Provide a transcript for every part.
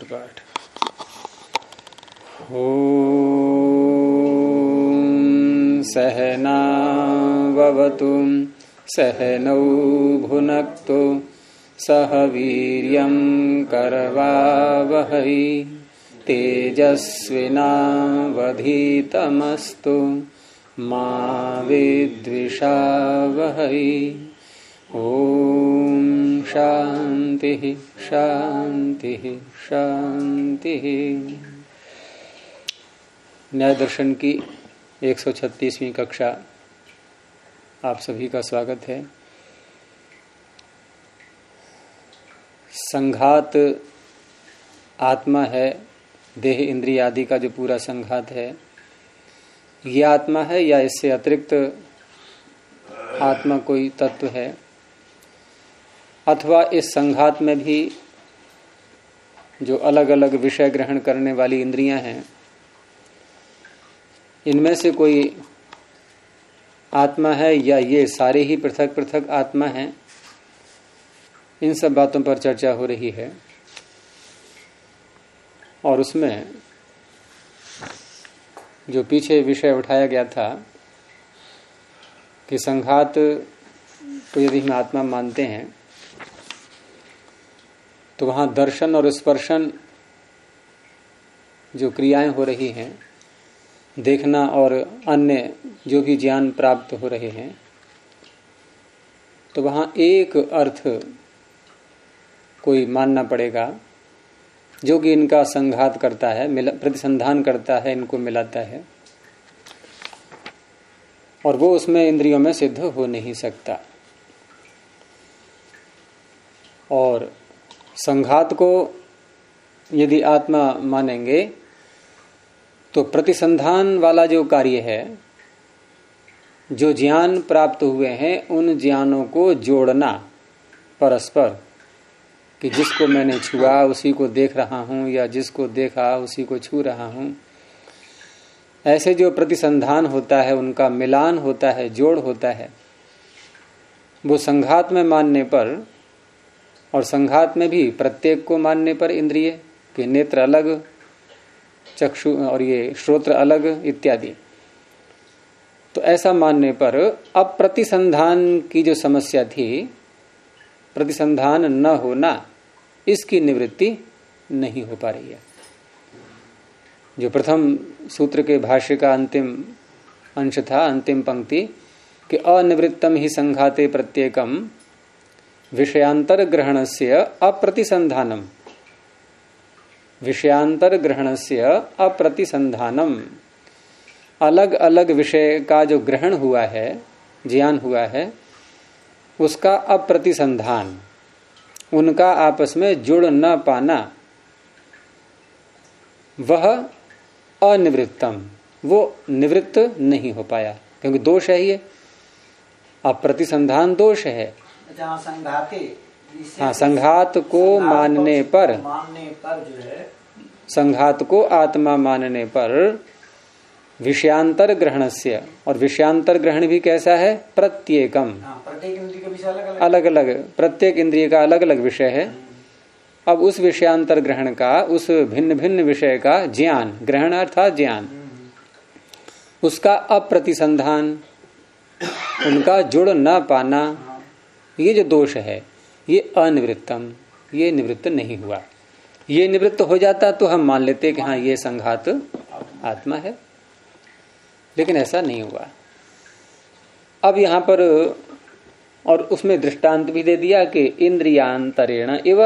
पाठ। ॐ सहनाववतु सहनौ भुनक्तु सह वीर्यं करवावहै तेजस्विनावधीतमस्तु मा विद्विषावहै। ओम शांति शांति शांति। न्याय दर्शन की 136वीं कक्षा आप सभी का स्वागत है। संघात आत्मा है, देह इंद्रिय आदि का जो पूरा संघात है ये आत्मा है या इससे अतिरिक्त आत्मा कोई तत्व है, अथवा इस संघात में भी जो अलग अलग विषय ग्रहण करने वाली इंद्रियां हैं इनमें से कोई आत्मा है या ये सारे ही पृथक पृथक आत्मा हैं। इन सब बातों पर चर्चा हो रही है और उसमें जो पीछे विषय उठाया गया था कि संघात को यदि हम आत्मा मानते हैं तो वहां दर्शन और स्पर्शन जो क्रियाएं हो रही हैं, देखना और अन्य जो भी ज्ञान प्राप्त हो रहे हैं, तो वहां एक अर्थ कोई मानना पड़ेगा जो कि इनका संघात करता है, प्रतिसंधान करता है, इनको मिलाता है, और वो उसमें इंद्रियों में सिद्ध हो नहीं सकता। और संघात को यदि आत्मा मानेंगे तो प्रतिसंधान वाला जो कार्य है, जो ज्ञान प्राप्त हुए हैं उन ज्ञानों को जोड़ना परस्पर, कि जिसको मैंने छुआ उसी को देख रहा हूं या जिसको देखा उसी को छू रहा हूं, ऐसे जो प्रतिसंधान होता है, उनका मिलान होता है, जोड़ होता है, वो संघात में मानने पर, और संघात में भी प्रत्येक को मानने पर, इंद्रिय के नेत्र अलग, चक्षु और ये श्रोत्र अलग इत्यादि, तो ऐसा मानने पर अब प्रतिसंधान की जो समस्या थी, प्रतिसंधान न होना, इसकी निवृत्ति नहीं हो पा रही है। जो प्रथम सूत्र के भाष्य का अंतिम अंश था, अंतिम पंक्ति, कि अनिवृत्तम ही संघाते प्रत्येकम विषयांतर ग्रहणस्य अप्रतिसंधानम, विषयांतर ग्रहणस्य अप्रतिसंधानम, अलग अलग विषय का जो ग्रहण हुआ है, ज्ञान हुआ है, उसका अप्रतिसंधान, उनका आपस में जुड़ न पाना, वह अनिवृत्तम, वो निवृत्त नहीं हो पाया, क्योंकि दोष है ये, अप्रतिसंधान दोष है। हाँ, संघात को मानने पर जो है, संघात को आत्मा मानने पर विषयांतर ग्रहणस्य, और विषयांतर ग्रहण भी कैसा है, प्रत्येकम, प्रत्येक इंद्रिय का विषय अलग अलग, प्रत्येक इंद्रिय का अलग अलग विषय है। अब उस विषयांतर ग्रहण का, उस भिन्न भिन्न विषय का ज्ञान, ग्रहण अर्थात ज्ञान, उसका अप्रतिसंधान, उनका जुड़ न पाना, ये जो दोष है ये अनिवृत्तम, ये निवृत्त नहीं हुआ। ये निवृत्त हो जाता तो हम मान लेते कि हाँ ये संघात आत्मा है, लेकिन ऐसा नहीं हुआ। अब यहां पर और उसमें दृष्टांत भी दे दिया कि इंद्रियांतरेण इव,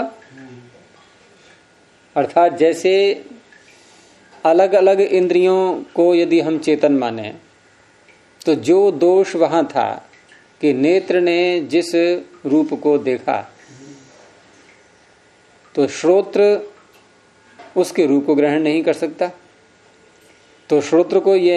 अर्थात जैसे अलग अलग इंद्रियों को यदि हम चेतन माने तो जो दोष वहां था कि नेत्र ने जिस रूप को देखा तो श्रोत्र उसके रूप को ग्रहण नहीं कर सकता, तो श्रोत्र को ये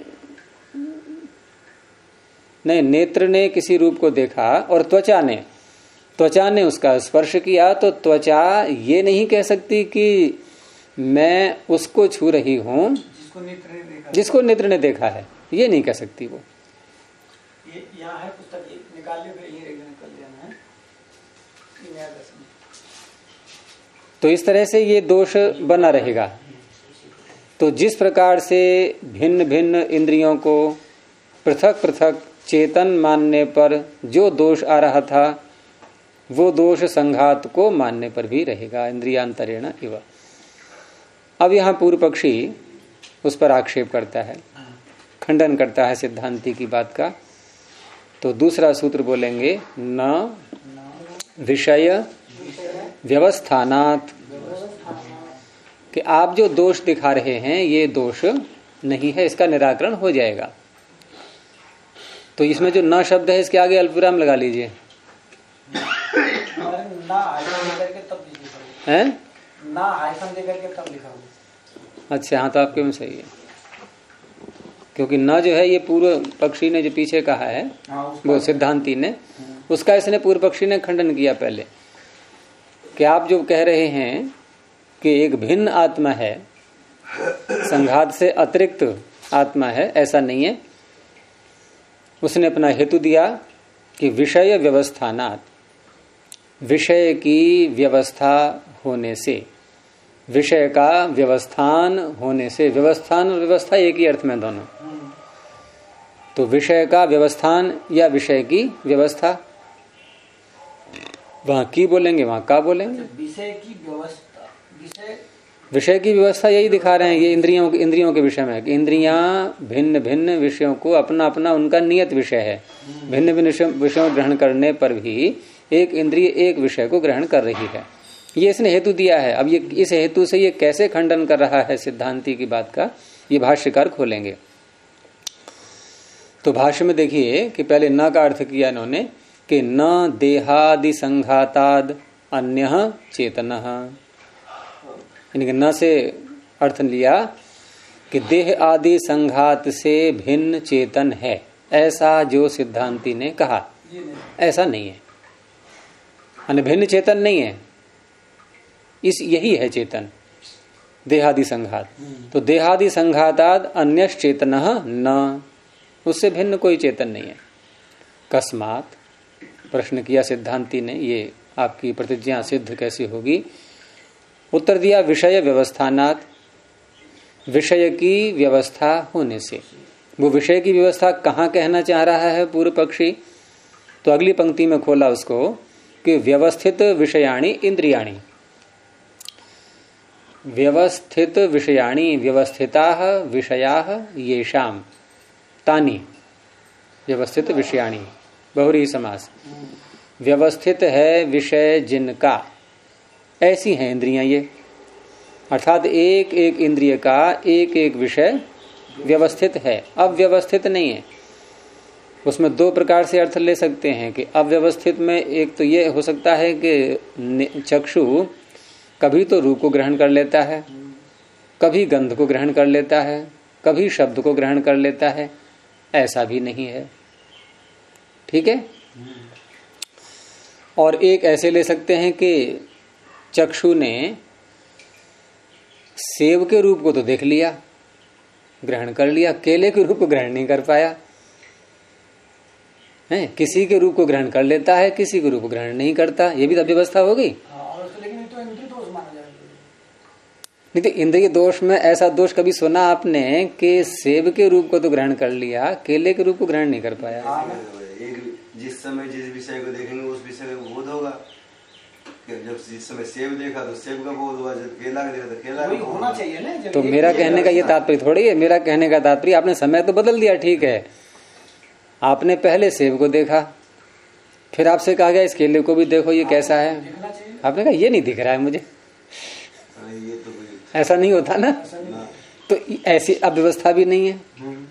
नहीं, नेत्र ने किसी रूप को देखा और त्वचा ने उसका स्पर्श किया, तो त्वचा ये नहीं कह सकती कि मैं उसको छू रही हूं जिसको नेत्र ने देखा है, ये नहीं कह सकती वो। ये यहाँ है पुस्तक, निकाल ले, निकल लेना है। तो इस तरह से ये दोष बना रहेगा। तो जिस प्रकार से भिन्न भिन्न इंद्रियों को पृथक पृथक चेतन मानने पर जो दोष आ रहा था, वो दोष संघात को मानने पर भी रहेगा, इंद्रियांतरेण इव। अब यहां पूर्व पक्षी उस पर आक्षेप करता है, खंडन करता है सिद्धांति की बात का। तो दूसरा सूत्र बोलेंगे, न विषय व्यवस्थानात्, कि आप जो दोष दिखा रहे हैं ये दोष नहीं है, इसका निराकरण हो जाएगा। तो इसमें जो न शब्द है इसके आगे अल्पविराम लगा लीजिए। हैं? अच्छा, हाँ, तो आपके में सही है, क्योंकि न जो है ये पूर्व पक्षी ने जो पीछे कहा है, वो सिद्धांति ने, उसका इसने पूर्व पक्षी ने खंडन किया पहले, कि आप जो कह रहे हैं कि एक भिन्न आत्मा है, संघात से अतिरिक्त आत्मा है, ऐसा नहीं है। उसने अपना हेतु दिया कि विषय व्यवस्थानात्, विषय की व्यवस्था होने से, विषय का व्यवस्थान होने से, व्यवस्थान और व्यवस्था एक ही अर्थ में दोनों, तो विषय का व्यवस्थान या विषय की व्यवस्था, वहां की बोलेंगे वहां का बोलेंगे, विषय की व्यवस्था, विषय की व्यवस्था यही दिखा रहे हैं ये इंद्रियों के विषय में, कि इंद्रियां भिन्न भिन्न विषयों को अपना अपना उनका नियत विषय है, भिन्न भिन्न विषयों ग्रहण करने पर भी एक इंद्रिय एक विषय को ग्रहण कर रही है, ये इसने हेतु दिया है। अब ये इस हेतु से ये कैसे खंडन कर रहा है सिद्धांति की बात का, ये भाष्यकार खोलेंगे। तो भाष्य में देखिए कि पहले न का अर्थ किया इन्होंने कि न देहादि संघाताद अन्य चेतनः, इनके न से अर्थ लिया कि देह आदि संघात से भिन्न चेतन है, ऐसा जो सिद्धांति ने कहा, ऐसा नहीं है, अन्य भिन्न चेतन नहीं है, इस यही है चेतन, देहादि संघात। तो देहादि संघाताद अन्य चेतनः न, उससे भिन्न कोई चेतन नहीं है। कस्मात, प्रश्न किया सिद्धांति ने, ये आपकी प्रतिज्ञा सिद्ध कैसी होगी? उत्तर दिया, विषय व्यवस्थानात्, विषय की व्यवस्था होने से। वो विषय की व्यवस्था कहाँ कहना चाह रहा है पूर्व पक्षी? तो अगली पंक्ति में खोला उसको कि व्यवस्थित विषयाणि इंद्रियाणि, व्यवस्थित विषयाणि, व्यवस्थिताः विषयाः येषाम् तानि, व्यवस्थित विषयाणि, बहुरी समास, व्यवस्थित है विषय जिनका, ऐसी हैं इंद्रियां ये, अर्थात एक एक इंद्रिय का एक एक विषय व्यवस्थित है, अव्यवस्थित नहीं है। उसमें दो प्रकार से अर्थ ले सकते हैं कि अव्यवस्थित में एक तो ये हो सकता है कि चक्षु कभी तो रूप को ग्रहण कर लेता है, कभी गंध को ग्रहण कर लेता है, कभी शब्द को ग्रहण कर लेता है, ऐसा भी नहीं है, ठीक है। और एक ऐसे ले सकते हैं कि चक्षु ने सेब के रूप को तो देख लिया, ग्रहण कर लिया, केले के रूप को ग्रहण नहीं कर पाया है, किसी के रूप को ग्रहण कर लेता है, किसी के रूप को ग्रहण नहीं करता, ये भी तो व्यवस्था हो गई। नहीं तो इंद्रिय दोष में ऐसा दोष कभी सुना आपने कि सेब के रूप को तो ग्रहण कर लिया, केले के रूप को ग्रहण नहीं कर पाया? जिस समय जिस विषय को देखेंगे उस विषय का बोध होगा। जब जिस समय सेब देखा तो सेब का बोध हुआ, जब केला देखा तो केला का होना चाहिए ना। तो मेरा कहने का ये तात्पर्य थोड़ी है, मेरा कहने का तात्पर्य आपने समय तो बदल दिया, ठीक है, आपने पहले सेब को देखा, फिर आपसे कहा गया इस केले को भी देखो ये कैसा है, आपने कहा ये नहीं दिख रहा है मुझे, ऐसा नहीं होता ना। तो ऐसी अव्यवस्था भी नहीं है,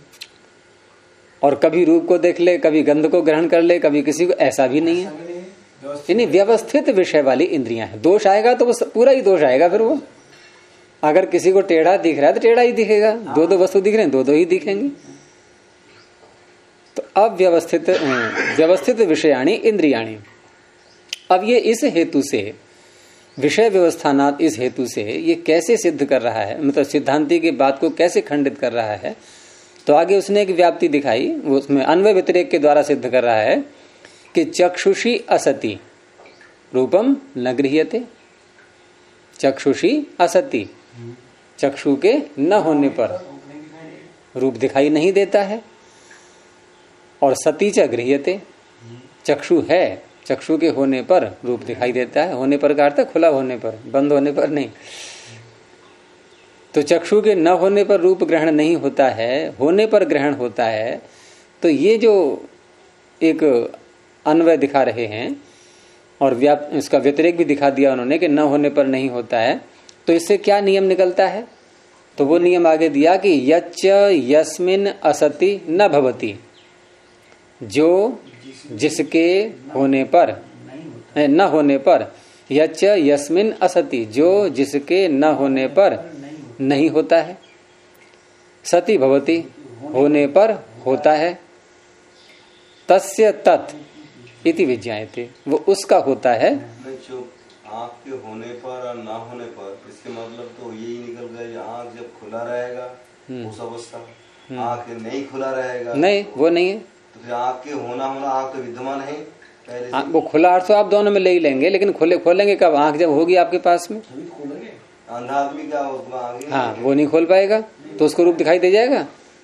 और कभी रूप को देख ले, कभी गंध को ग्रहण कर ले, कभी किसी को, ऐसा भी नहीं है। यानी व्यवस्थित विषय वाली इंद्रियां हैं। दोष आएगा तो वो पूरा ही दोष आएगा। फिर वो अगर किसी को टेढ़ा दिख रहा है तो टेढ़ा ही दिखेगा, दो दो वस्तु दिख रहे हैं दो दो ही दिखेंगे। तो अव्यवस्थित व्यवस्थित विषयाणी इंद्रियाणी, अब ये इस हेतु से विषय व्यवस्थानात्, इस हेतु से ये कैसे सिद्ध कर रहा है, मतलब सिद्धांति की बात को कैसे खंडित कर रहा है? तो आगे उसने एक व्याप्ति दिखाई, वो उसमें अन्वय व्यतिरेक के द्वारा सिद्ध कर रहा है कि चक्षुषी असति रूपम न गृह्यते, चक्षुषी असति, चक्षु के न होने पर रूप दिखाई नहीं देता है। और सती च गृह्यते, चक्षु है, चक्षु के होने पर रूप दिखाई देता है। होने पर का अर्थ है खुला होने पर, बंद होने पर नहीं। तो चक्षु के न होने पर रूप ग्रहण नहीं होता है, होने पर ग्रहण होता है। तो ये जो एक अन्वय दिखा रहे हैं और इसका व्यतिरेक भी दिखा दिया उन्होंने कि न होने पर नहीं होता है, तो इससे क्या नियम निकलता है? तो वो नियम आगे दिया कि यच्च यस्मिन असति न भवति, जो जिसके होने पर न होने पर, यच्च यस्मिन असति, जो जिसके न होने पर नहीं होता है, सति भवति, होने पर होता है, तस्य तत् इति विज्ञायते, वो उसका होता है। जो आँख के होने पर और ना होने पर, इसके मतलब तो यही निकल गया, आँख जब खुला रहेगा उस अवस्था, आँख नहीं खुला रहेगा, नहीं वो नहीं है। तो फिर आँख के होना, आँख तो विद्यमान है पहले। वो खुला अर्थ तो आप दोनों में ले ही लेंगे, लेकिन खोलेंगे कब? आँख जब होगी आपके पास में। अंधा आदमी का आगे, हाँ, वो नहीं खोल पाएगा तो उसको रूप दिखाई दे जाएगा।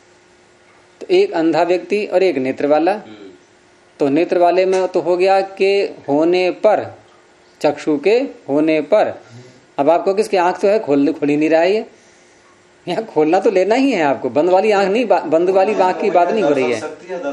तो एक अंधा व्यक्ति और एक नेत्र वाला, तो नेत्र वाले में तो हो गया कि होने पर, चक्षु के होने पर। अब आपको किसकी आंख तो है, खोल ही नहीं रहा है, यहाँ खोलना तो लेना ही है आपको। बंद वाली आंख नहीं, बंद वाली आंख की बात नहीं हो रही है।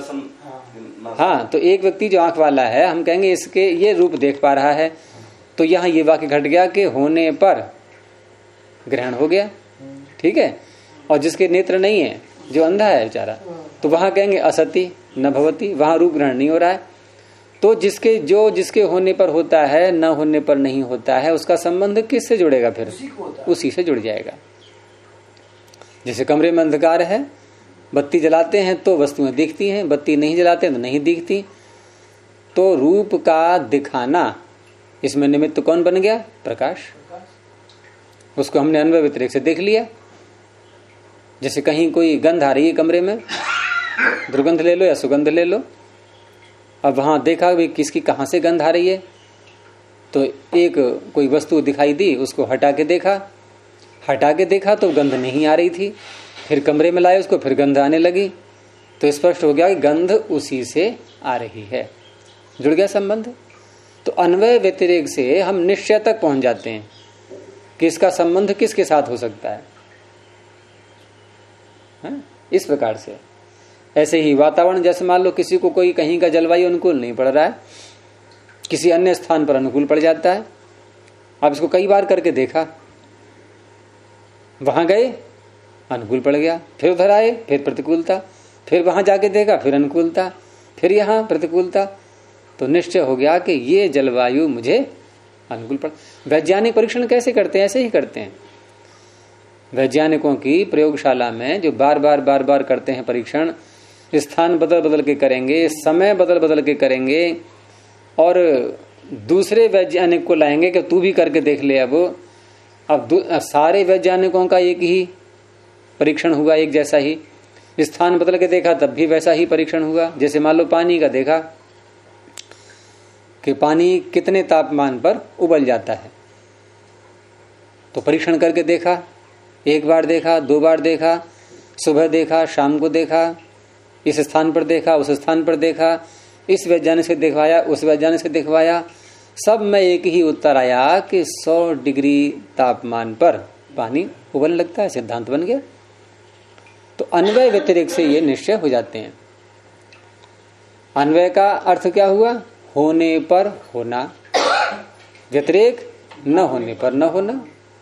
हाँ, तो एक व्यक्ति जो आंख वाला है, हम कहेंगे इसके ये रूप देख पा रहा है, तो यहाँ ये वाक्य घट गया कि होने पर ग्रहण हो गया, ठीक है। और जिसके नेत्र नहीं है, जो अंधा है बेचारा, तो वहां कहेंगे असति न भवति, वहां रूप ग्रहण नहीं हो रहा है। तो जिसके होने पर होता है, न होने पर नहीं होता है, उसका संबंध किससे जुड़ेगा? फिर उसी से जुड़ जाएगा। जैसे कमरे में अंधकार है, बत्ती जलाते हैं तो वस्तुएं दिखती हैं, बत्ती नहीं जलाते तो नहीं दिखती। तो रूप का दिखाना, इसमें निमित्त कौन बन गया? प्रकाश। उसको हमने अन्वय व्यतिरेक से देख लिया। जैसे कहीं कोई गंध आ रही है कमरे में, दुर्गंध ले लो या सुगंध ले लो, अब वहां देखा भी किसकी कहां से गंध आ रही है, तो एक कोई वस्तु दिखाई दी, उसको हटा के देखा तो गंध नहीं आ रही थी। फिर कमरे में लाए उसको, फिर गंध आने लगी, तो स्पष्ट हो गया कि गंध उसी से आ रही है, जुड़ गया संबंध। तो अन्वय व्यतिरेक से हम निश्चय तक पहुंच जाते हैं कि इसका संबंध किसके साथ हो सकता है, इस प्रकार से। ऐसे ही वातावरण, जैसे मान लो किसी को कोई कहीं का जलवायु अनुकूल नहीं पड़ रहा है, किसी अन्य स्थान पर अनुकूल पड़ जाता है। आप इसको कई बार करके देखा, वहां गए अनुकूल पड़ गया, फिर उधर आए फिर प्रतिकूलता, फिर वहां जाके देखा फिर अनुकूलता, फिर यहां प्रतिकूलता, तो निश्चय हो गया कि ये जलवायु मुझे अनुकूल पड़। वैज्ञानिक परीक्षण कैसे करते हैं? ऐसे ही करते हैं। वैज्ञानिकों की प्रयोगशाला में जो बार बार करते हैं परीक्षण, स्थान बदल बदल के करेंगे, समय बदल बदल के करेंगे, और दूसरे वैज्ञानिक को लाएंगे कि तू भी करके देख ले। अब सारे वैज्ञानिकों का एक ही परीक्षण हुआ, एक जैसा ही। स्थान बदल के देखा तब भी वैसा ही परीक्षण हुआ। जैसे मान लो पानी का देखा कि पानी कितने तापमान पर उबल जाता है, तो परीक्षण करके देखा, एक बार देखा, दो बार देखा, सुबह देखा, शाम को देखा, इस स्थान पर देखा, उस स्थान पर देखा, इस वैज्ञानिक से दिखवाया, उस वैज्ञानिक से दिखवाया, सब में एक ही उत्तर आया कि 100 डिग्री तापमान पर पानी उबलने लगता है। सिद्धांत बन गया। तो अन्वय व्यतिरेक से ये निश्चय हो जाते हैं। अन्वय का अर्थ क्या हुआ? होने पर होना, व्यतिरेक न होने पर न होना,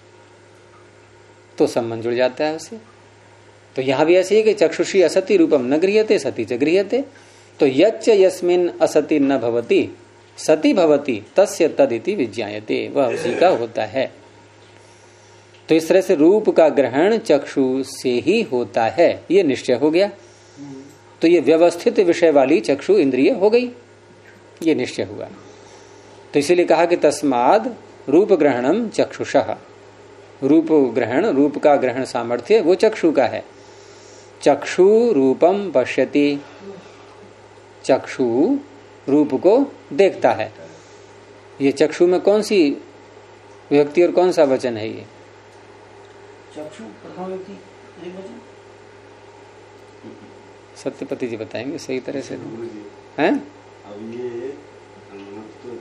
तो संबंध जुड़ जाता है उससे। तो यहां भी ऐसे ही कि चक्षुषी असति रूपम न गृह्यते सति च गृह्यते। तो यच्च यस्मिन असति न भवति सति भवति तस्य तदिति विज्ञायते, वह उसी का होता है। तो इस तरह से रूप का ग्रहण चक्षु से ही होता है, ये निश्चय हो गया। तो ये व्यवस्थित विषय वाली चक्षु इंद्रिय हो गई, ये निश्चय हुआ। तो इसीलिए कहा कि तस्माद रूप ग्रहणम चक्षुषः, रूप ग्रहण, रूप का ग्रहण सामर्थ्य वो चक्षु का है। चक्षु रूपम पश्यति, चक्षु रूप को देखता है। ये चक्षु में कौन सी व्यक्ति और कौन सा वचन है ये? चक्षु प्रथम व्यक्ति एक वचन। सत्यपति जी बताएंगे सही तरह से गुरुजी, हैं। अब ये तो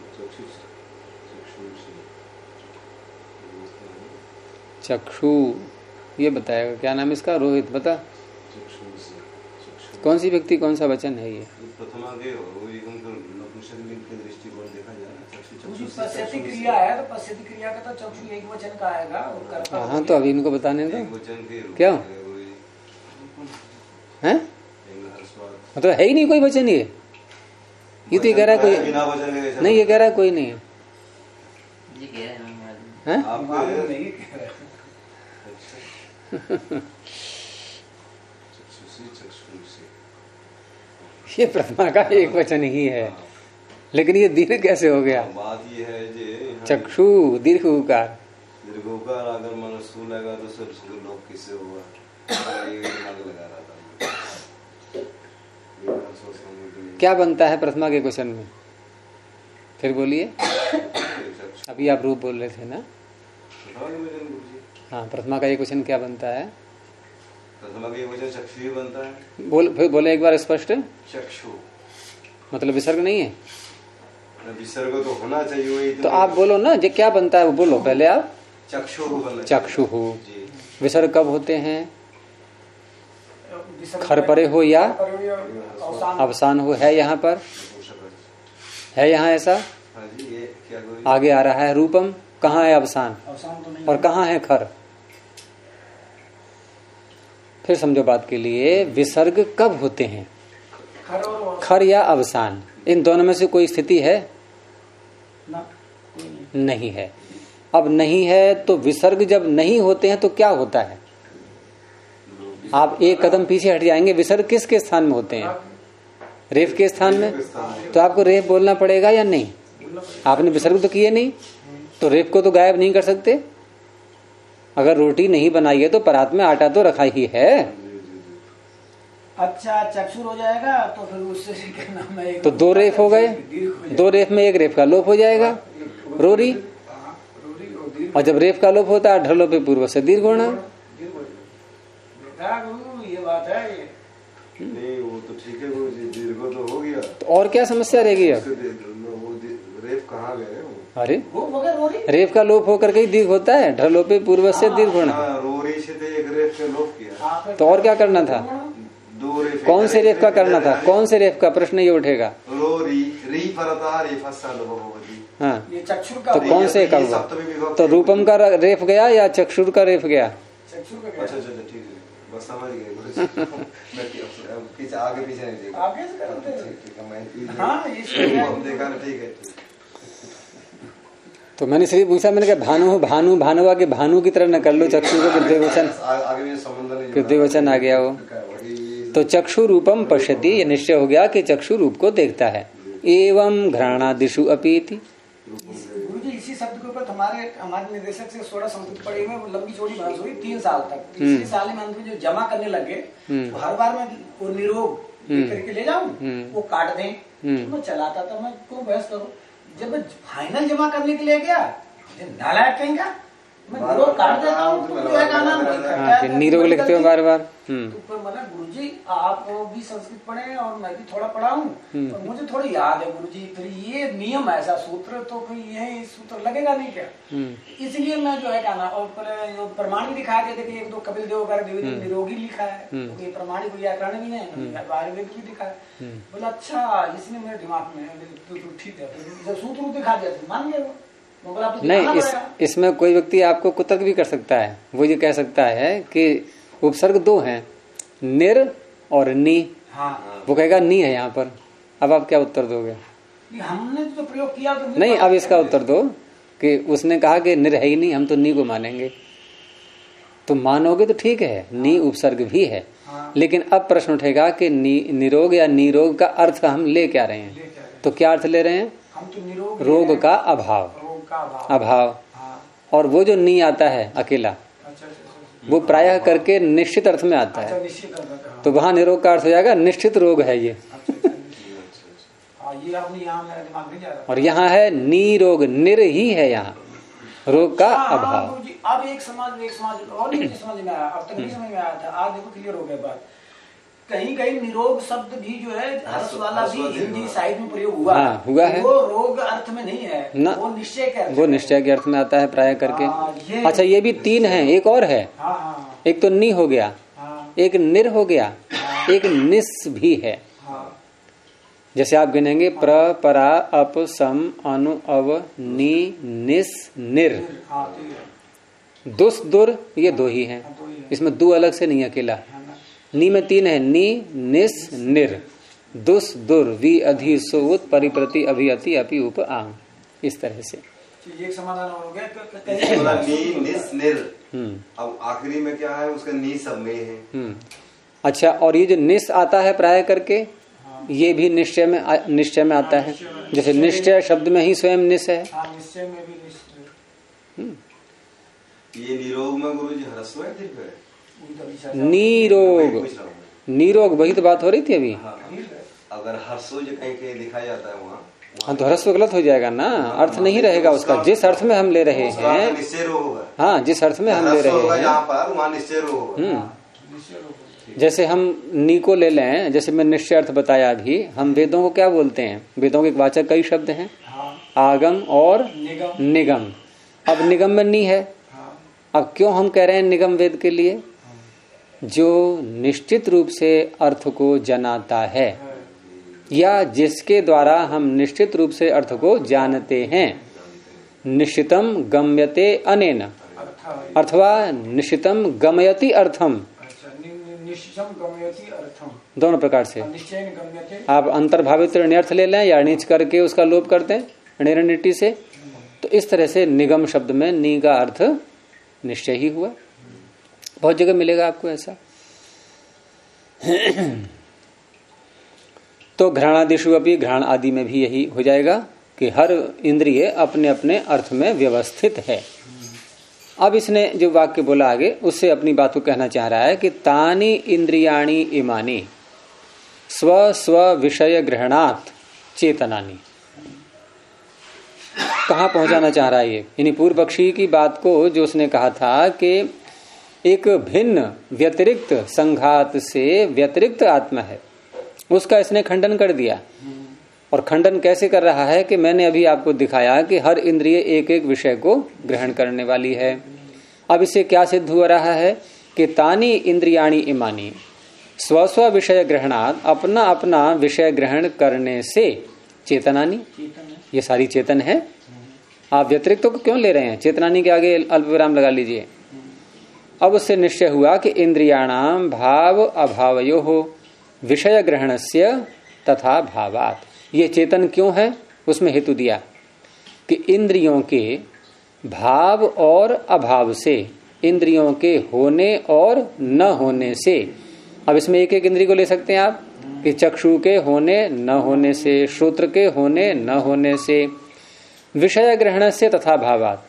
चक्षु ये बताएगा, क्या नाम इसका? रोहित बता, कौन सी व्यक्ति कौन सा वचन है ये? प्रथमा के वो एकदम नपुंसक लिंग के दृष्टिकोण देखा जाए पश्यति क्रिया है तो पश्यति क्रिया का तो चक्षु एक वचन का आएगा और कर्ता। हाँ तो अभी इनको बताने दो। वचन के क्या है? मतलब है ही नहीं कोई वचन ये तो ये कह रहा है कोई बिना वचन के नहीं, ये कह रहा है कोई नहीं है। हैं? ये प्रथमा का एक वचन ही है, लेकिन ये दीर्घ कैसे हो गया? बात ये है जे चक्षु दीर्घ उकार, दीर्घ उकार अगर मन सु लगा तो सब लोग किससे हुआ? ये दिमाग लगा रहा था। क्या बनता है प्रथमा के क्वेश्चन में? फिर बोलिए। अभी आप रूप बोल रहे थे ना? हाँ, प्रथमा का ये क्वेश्चन क्या बनता है? प्रथमा का ये क्वेश्चन चक्षु ही बनता है। फिर बोले एक बार स्पष्ट। चक्षु मतलब विसर्ग नहीं है? विसर्ग तो होना चाहिए वही तो आप बोलो ना, जो क्या बनता है वो बोलो पहले आप। चक्षु चक्षु हो। विसर्ग कब होते हैं? खर परे हो या अवसान हो। है यहाँ पर, है यहाँ ऐसा? आगे आ रहा है रूपम, कहाँ है अवसान और कहाँ है खर? फिर समझो बात के लिए, विसर्ग कब होते हैं? खर या अवसान, इन दोनों में से कोई स्थिति है? नहीं है। अब नहीं है तो विसर्ग जब नहीं होते हैं तो क्या होता है? आप एक कदम पीछे हट जाएंगे, विसर्ग किसके स्थान में होते हैं? रेफ के स्थान में। तो आपको रेफ बोलना पड़ेगा या नहीं? आपने विसर्ग तो किए नहीं, तो रेफ को तो गायब नहीं कर सकते। अगर रोटी नहीं बनाई है तो परात में आटा तो रखा ही है। अच्छा, चक्षुर हो जाएगा तो फिर उससे क्या नाम है? तो दो रेफ हो गए, दो रेफ में एक रेफ का लोप हो जाएगा, रोरी। और जब रेफ का लोप होता है ढलो पे पूर्व से दीर्घ होना। ये बात है। नहीं वो तो ठीक है, वो दीर्घ तो हो गया, तो और क्या समस्या रहेगी अब? रेफ कहाँ गए? अरे रेफ का लोप होकर के ही दीर्घ होता है, ढलो पे पूर्व से दीर्घ होना। रोरी से तो एक रेफ का लोप किया, तो और क्या करना था? दो रेफ। कौन से रेफ का करना था? कौन से रेफ का? प्रश्न ये उठेगा। रोरी री परता रेफा भगवती। हाँ, ये चक्षुर का। तो कौन से का हुआ? तो रूपम का रेफ गया या चक्षुर का रेफ गया? चक्षुर का। अच्छा ठीक है, बस समझ गए। मैं पीछे आगे पीछे नहीं देखा, आगे से करते हैं। ठीक है, मैं हाँ ये देखा ना, ठीक है। तो मैंने इसलिए पूछा, मैंने कहा भानु भानु भानुआ के भानु की तरह न कर लो चक्षु को, कृत्य वचन, आगे संबंध नहीं, कृत्य वचन आ गया वो। तो चक्षु रूपम पश्यति, ये निश्चय हो गया कि चक्षु रूप को देखता है। एवं घ्राणादिषु अपीति। गुरुजी इसी शब्द के ऊपर हमारे निर्देशक से 16 संस्कृत पढ़े हुए, लंबी चौड़ी बहस हुई 3 साल तक। तीसरे साल में अंत में जो जमा करने लगे, तो हर बार मैं वो निरोग करके ले जाऊं, वो काट दें, तो मैं चलाता था। मैं क्यों बहस करूं? जब मैं फाइनल जमा करने के लिए गया, नालायक कहेंगे मैं निरोग काट देता हूँ, तो जो है का नाम निरोग लिखते हो बार बार। तो फिर मैंने गुरुजी आप भी संस्कृत पढ़े और मैं भी थोड़ा पढ़ा हूँ, तो मुझे थोड़ा याद है गुरुजी, फिर ये नियम ऐसा सूत्र, तो फिर यही सूत्र लगेगा नहीं क्या? इसलिए मैं जो है क्या ना, और प्रमाण भी दिखाया देते कि 1-2 कपिल देव वगैरह निरोगी लिखा है, तो ये प्रमाणिक व्याकरण भी नहीं, आयुर्वेद भी दिखा है। बोला अच्छा, इसलिए मेरे दिमाग में तो ठीक है, जब सूत्र दिखा दिया तो मान गए। नहीं, इसमें कोई व्यक्ति आपको कुतर्क भी कर सकता है। वो ये कह सकता है कि उपसर्ग 2 हैं, निर और नी। हाँ। वो कहेगा नी है यहाँ पर। अब आप क्या उत्तर दोगे? हमने तो प्रयोग किया तो नहीं, अब इसका उत्तर दो कि उसने कहा कि निर है ही नहीं, हम तो नी को मानेंगे। तो मानोगे तो ठीक है, नी उपसर्ग भी है। हाँ। लेकिन अब प्रश्न उठेगा कि निरोग या निरोग का अर्थ हम ले क्या रहे हैं? तो क्या अर्थ ले रहे हैं? हम तो निरोग, रोग का अभाव, अभाव। हाँ। और वो जो नी आता है अकेला, वो प्रायः करके निश्चित अर्थ में आता है। तो वहां निरोग का अर्थ हो जाएगा निश्चित रोग है ये। ये आपने यहाँ मेरा दिमाग नहीं जा रहा। और यहाँ है निरोग, निर ही है यहाँ। रोग का हाँ, अभाव। गुरु जी अब एक समाज और नहीं समझ में आया, अब तक नहीं समझ में आया था, आज देखो क्लियर हो गया बात। कहीं कहीं निरोग शब्द भी जो है हर्ष वाला भी हिंदी साहित्य में प्रयोग हुआ, हाँ, हुआ है। वो रोग अर्थ में नहीं है ना, वो निश्चय के अर्थ, वो निश्चय के अर्थ में आता है प्राय करके। अच्छा, ये भी 3 है, एक और है। हाँ, एक तो नी हो गया, एक निर हो गया, एक निस भी है। जैसे आप गिनेंगे प्र, परा, अप, सम, अनु, अव, नी, निस, निर, दुस, दुर, ये 2 ही हैं। इसमें 2 अलग से नहीं, अकेला। नी में 3 है, नी, निस, निर, दुस, दुर, वी, अधि, सुत, परिप्रति, अभियति, अपि, उप, आम। इस तरह से एक समाधान हो गया। नी, निस, निर। अब आखिरी में क्या है, उसका नी सब में है। अच्छा, और ये जो निस आता है प्राय करके, ये भी निश्चय में आता है। जैसे निश्चय शब्द में ही स्वयं निस है। निश्चय में भी ये निरोग में गुरु जी ह्रस्व है, दीर्घ है? नीरोग, नीरोग वही तो बात हो रही थी अभी। अगर ह्रस्व जो कहीं कहीं दिखाया जाता है वहाँ, हाँ, तो ह्रस्व गलत हो जाएगा ना, अर्थ नहीं रहेगा उसका। जिस अर्थ में हम ले रहे हैं, निश्चय रोग होगा। हाँ, जिस अर्थ में हम ले रहे हैं, जहाँ पर वहाँ निश्चय रोग होगा। जैसे हम नी को ले लें, जैसे मैं निश्चय अर्थ बताया अभी, हम वेदों को क्या बोलते हैं? वेदों के वाचक कई शब्द हैं, आगम और निगम। अब निगम में नी है। अब क्यों हम कह रहे हैं निगम वेद के लिए? जो निश्चित रूप से अर्थ को जनाता है, या जिसके द्वारा हम निश्चित रूप से अर्थ को जानते हैं। निश्चितम गम्यते अनेन, अथवा निश्चितम गमयति अर्थम, दोनों प्रकार से। आप अंतर्भावित ऋण्यर्थ ले लें या नीच करके उसका लोप करते हैं ऋणिटी से, तो इस तरह से निगम शब्द में नी का अर्थ निश्चय ही हुआ। बहुत जगह मिलेगा आपको ऐसा। तो घ्राणादिषु अपि, घ्राण आदि में भी यही हो जाएगा कि हर इंद्रिय अपने अपने अर्थ में व्यवस्थित है। अब इसने जो वाक्य बोला आगे, उससे अपनी बात को कहना चाह रहा है कि तानि इंद्रियाणि इमानि स्व स्व विषय ग्रहणात् चेतनानि। कहाँ पहुंचाना चाह रहा है ये? यानी पूर्व पक्षी की बात को जो उसने कहा था कि एक भिन्न व्यतिरिक्त संघात से व्यतिरिक्त आत्मा है, उसका इसने खंडन कर दिया। और खंडन कैसे कर रहा है कि मैंने अभी आपको दिखाया कि हर इंद्रिय एक एक विषय को ग्रहण करने वाली है। अब इससे क्या सिद्ध हो रहा है कि तानी इंद्रियाणी इमानी स्व स्व विषय ग्रहणात्, अपना अपना विषय ग्रहण करने से चेतनानी, ये सारी चेतन है। आप व्यतिरिक्त को क्यों ले रहे हैं? चेतनानी के आगे अल्प विराम लगा लीजिए। अब उससे निश्चय हुआ कि इंद्रियाणाम भाव अभावयोः विषय ग्रहणस्य तथा भावात्। ये चेतन क्यों है? उसमें हेतु दिया कि इंद्रियों के भाव और अभाव से, इंद्रियों के होने और न होने से। अब इसमें एक एक इंद्रिय को ले सकते हैं आप कि चक्षु के होने न होने से, श्रोत्र के होने न होने से, विषय ग्रहण से तथा भावात्,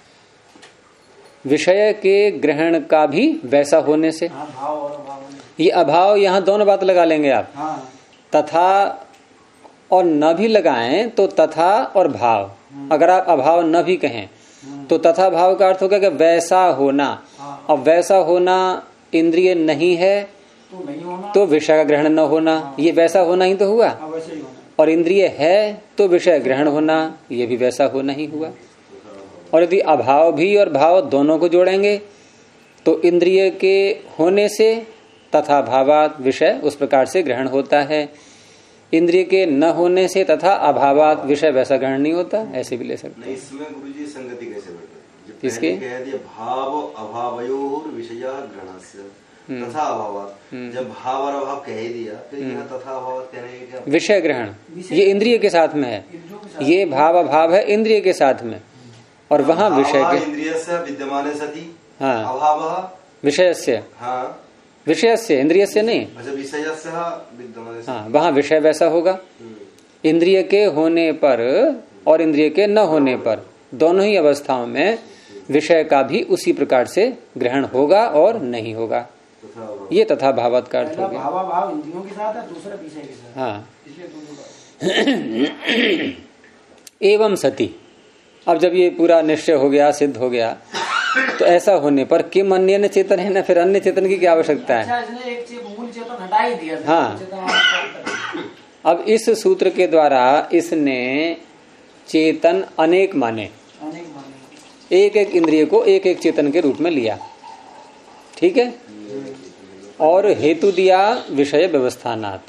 विषय के ग्रहण का भी वैसा होने से। भाव और अभाव, ये अभाव यहाँ दोनों बात लगा लेंगे आप। तथा और न भी लगाएं तो तथा और भाव। अगर आप अभाव न भी कहें तो तथा भाव का अर्थ होगा कि वैसा होना। अब वैसा होना इंद्रिय नहीं है तो विषय का ग्रहण न होना, ये वैसा होना ही तो हुआ। और इंद्रिय है तो विषय ग्रहण होना, ये भी वैसा होना ही हुआ। और यदि अभाव भी और भाव दोनों को जोड़ेंगे तो इंद्रिय के होने से तथा भावात विषय उस प्रकार से ग्रहण होता है, इंद्रिय के न होने से तथा अभावात विषय वैसा ग्रहण नहीं होता। ऐसे भी ले सकते हैं। इसमें गुरुजी संगति कैसे बैठे? इसके कह दिया भाव अभावयोर विषय ग्रहणस्य तथा अभावात, जब भाव और अभाव कह ही दिया तो यहाँ तथा अभावात कहने के क्या? विषय ग्रहण ये इंद्रिय के साथ में है, ये भाव अभाव है इंद्रिय के साथ में, और वहाँ विषय के इंद्रिय से विद्यमान सती, हाँ, अभाव विषय से, हाँ, विषय से, इंद्रिय से नहीं। अच्छा, विषय से विद्यमान, हाँ, वहाँ विषय वैसा होगा। इंद्रिय के होने पर और इंद्रिय के न होने पर दोनों ही अवस्थाओं में विषय का भी उसी प्रकार से ग्रहण होगा और नहीं होगा। ये तथा भावात का अर्थ हो गया। भाव इंद्रियों के साथ है, दूसरा विषय के साथ। हाँ। एवं सती, अब जब ये पूरा निश्चय हो गया, सिद्ध हो गया, तो ऐसा होने पर किम अन्य चेतन है ना, फिर अन्य चेतन की क्या आवश्यकता है? अच्छा, इसने एक मूल चेतन हटा ही दिया। हाँ, अब इस सूत्र के द्वारा इसने चेतन अनेक माने, एक एक इंद्रिय को एक एक चेतन के रूप में लिया, ठीक है, और हेतु दिया विषय व्यवस्थानात्।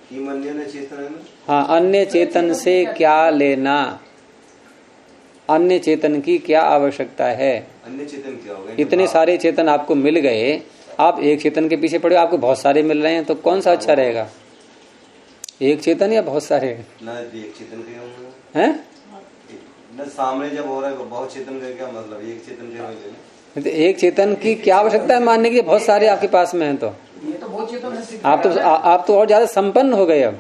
हाँ, अन्य चेतन से क्या लेना, अन्य चेतन की क्या आवश्यकता है? अन्य चेतन क्या होगा? इतने सारे चेतन आपको मिल गए, आप एक चेतन के पीछे पड़े, आपको बहुत सारे मिल रहे हैं, तो कौन सा अच्छा रहेगा, एक चेतन या बहुत सारे? ना एक चेतन के हैं ना, सामने जब हो रहा है बहुत चेतन का क्या मतलब, एक चेतन के तो एक चेतन की क्या आवश्यकता है मानने की? बहुत सारे आपके पास में हैं, तो ये तो बहुत चेतन है, आप तो और ज्यादा संपन्न हो गए। अब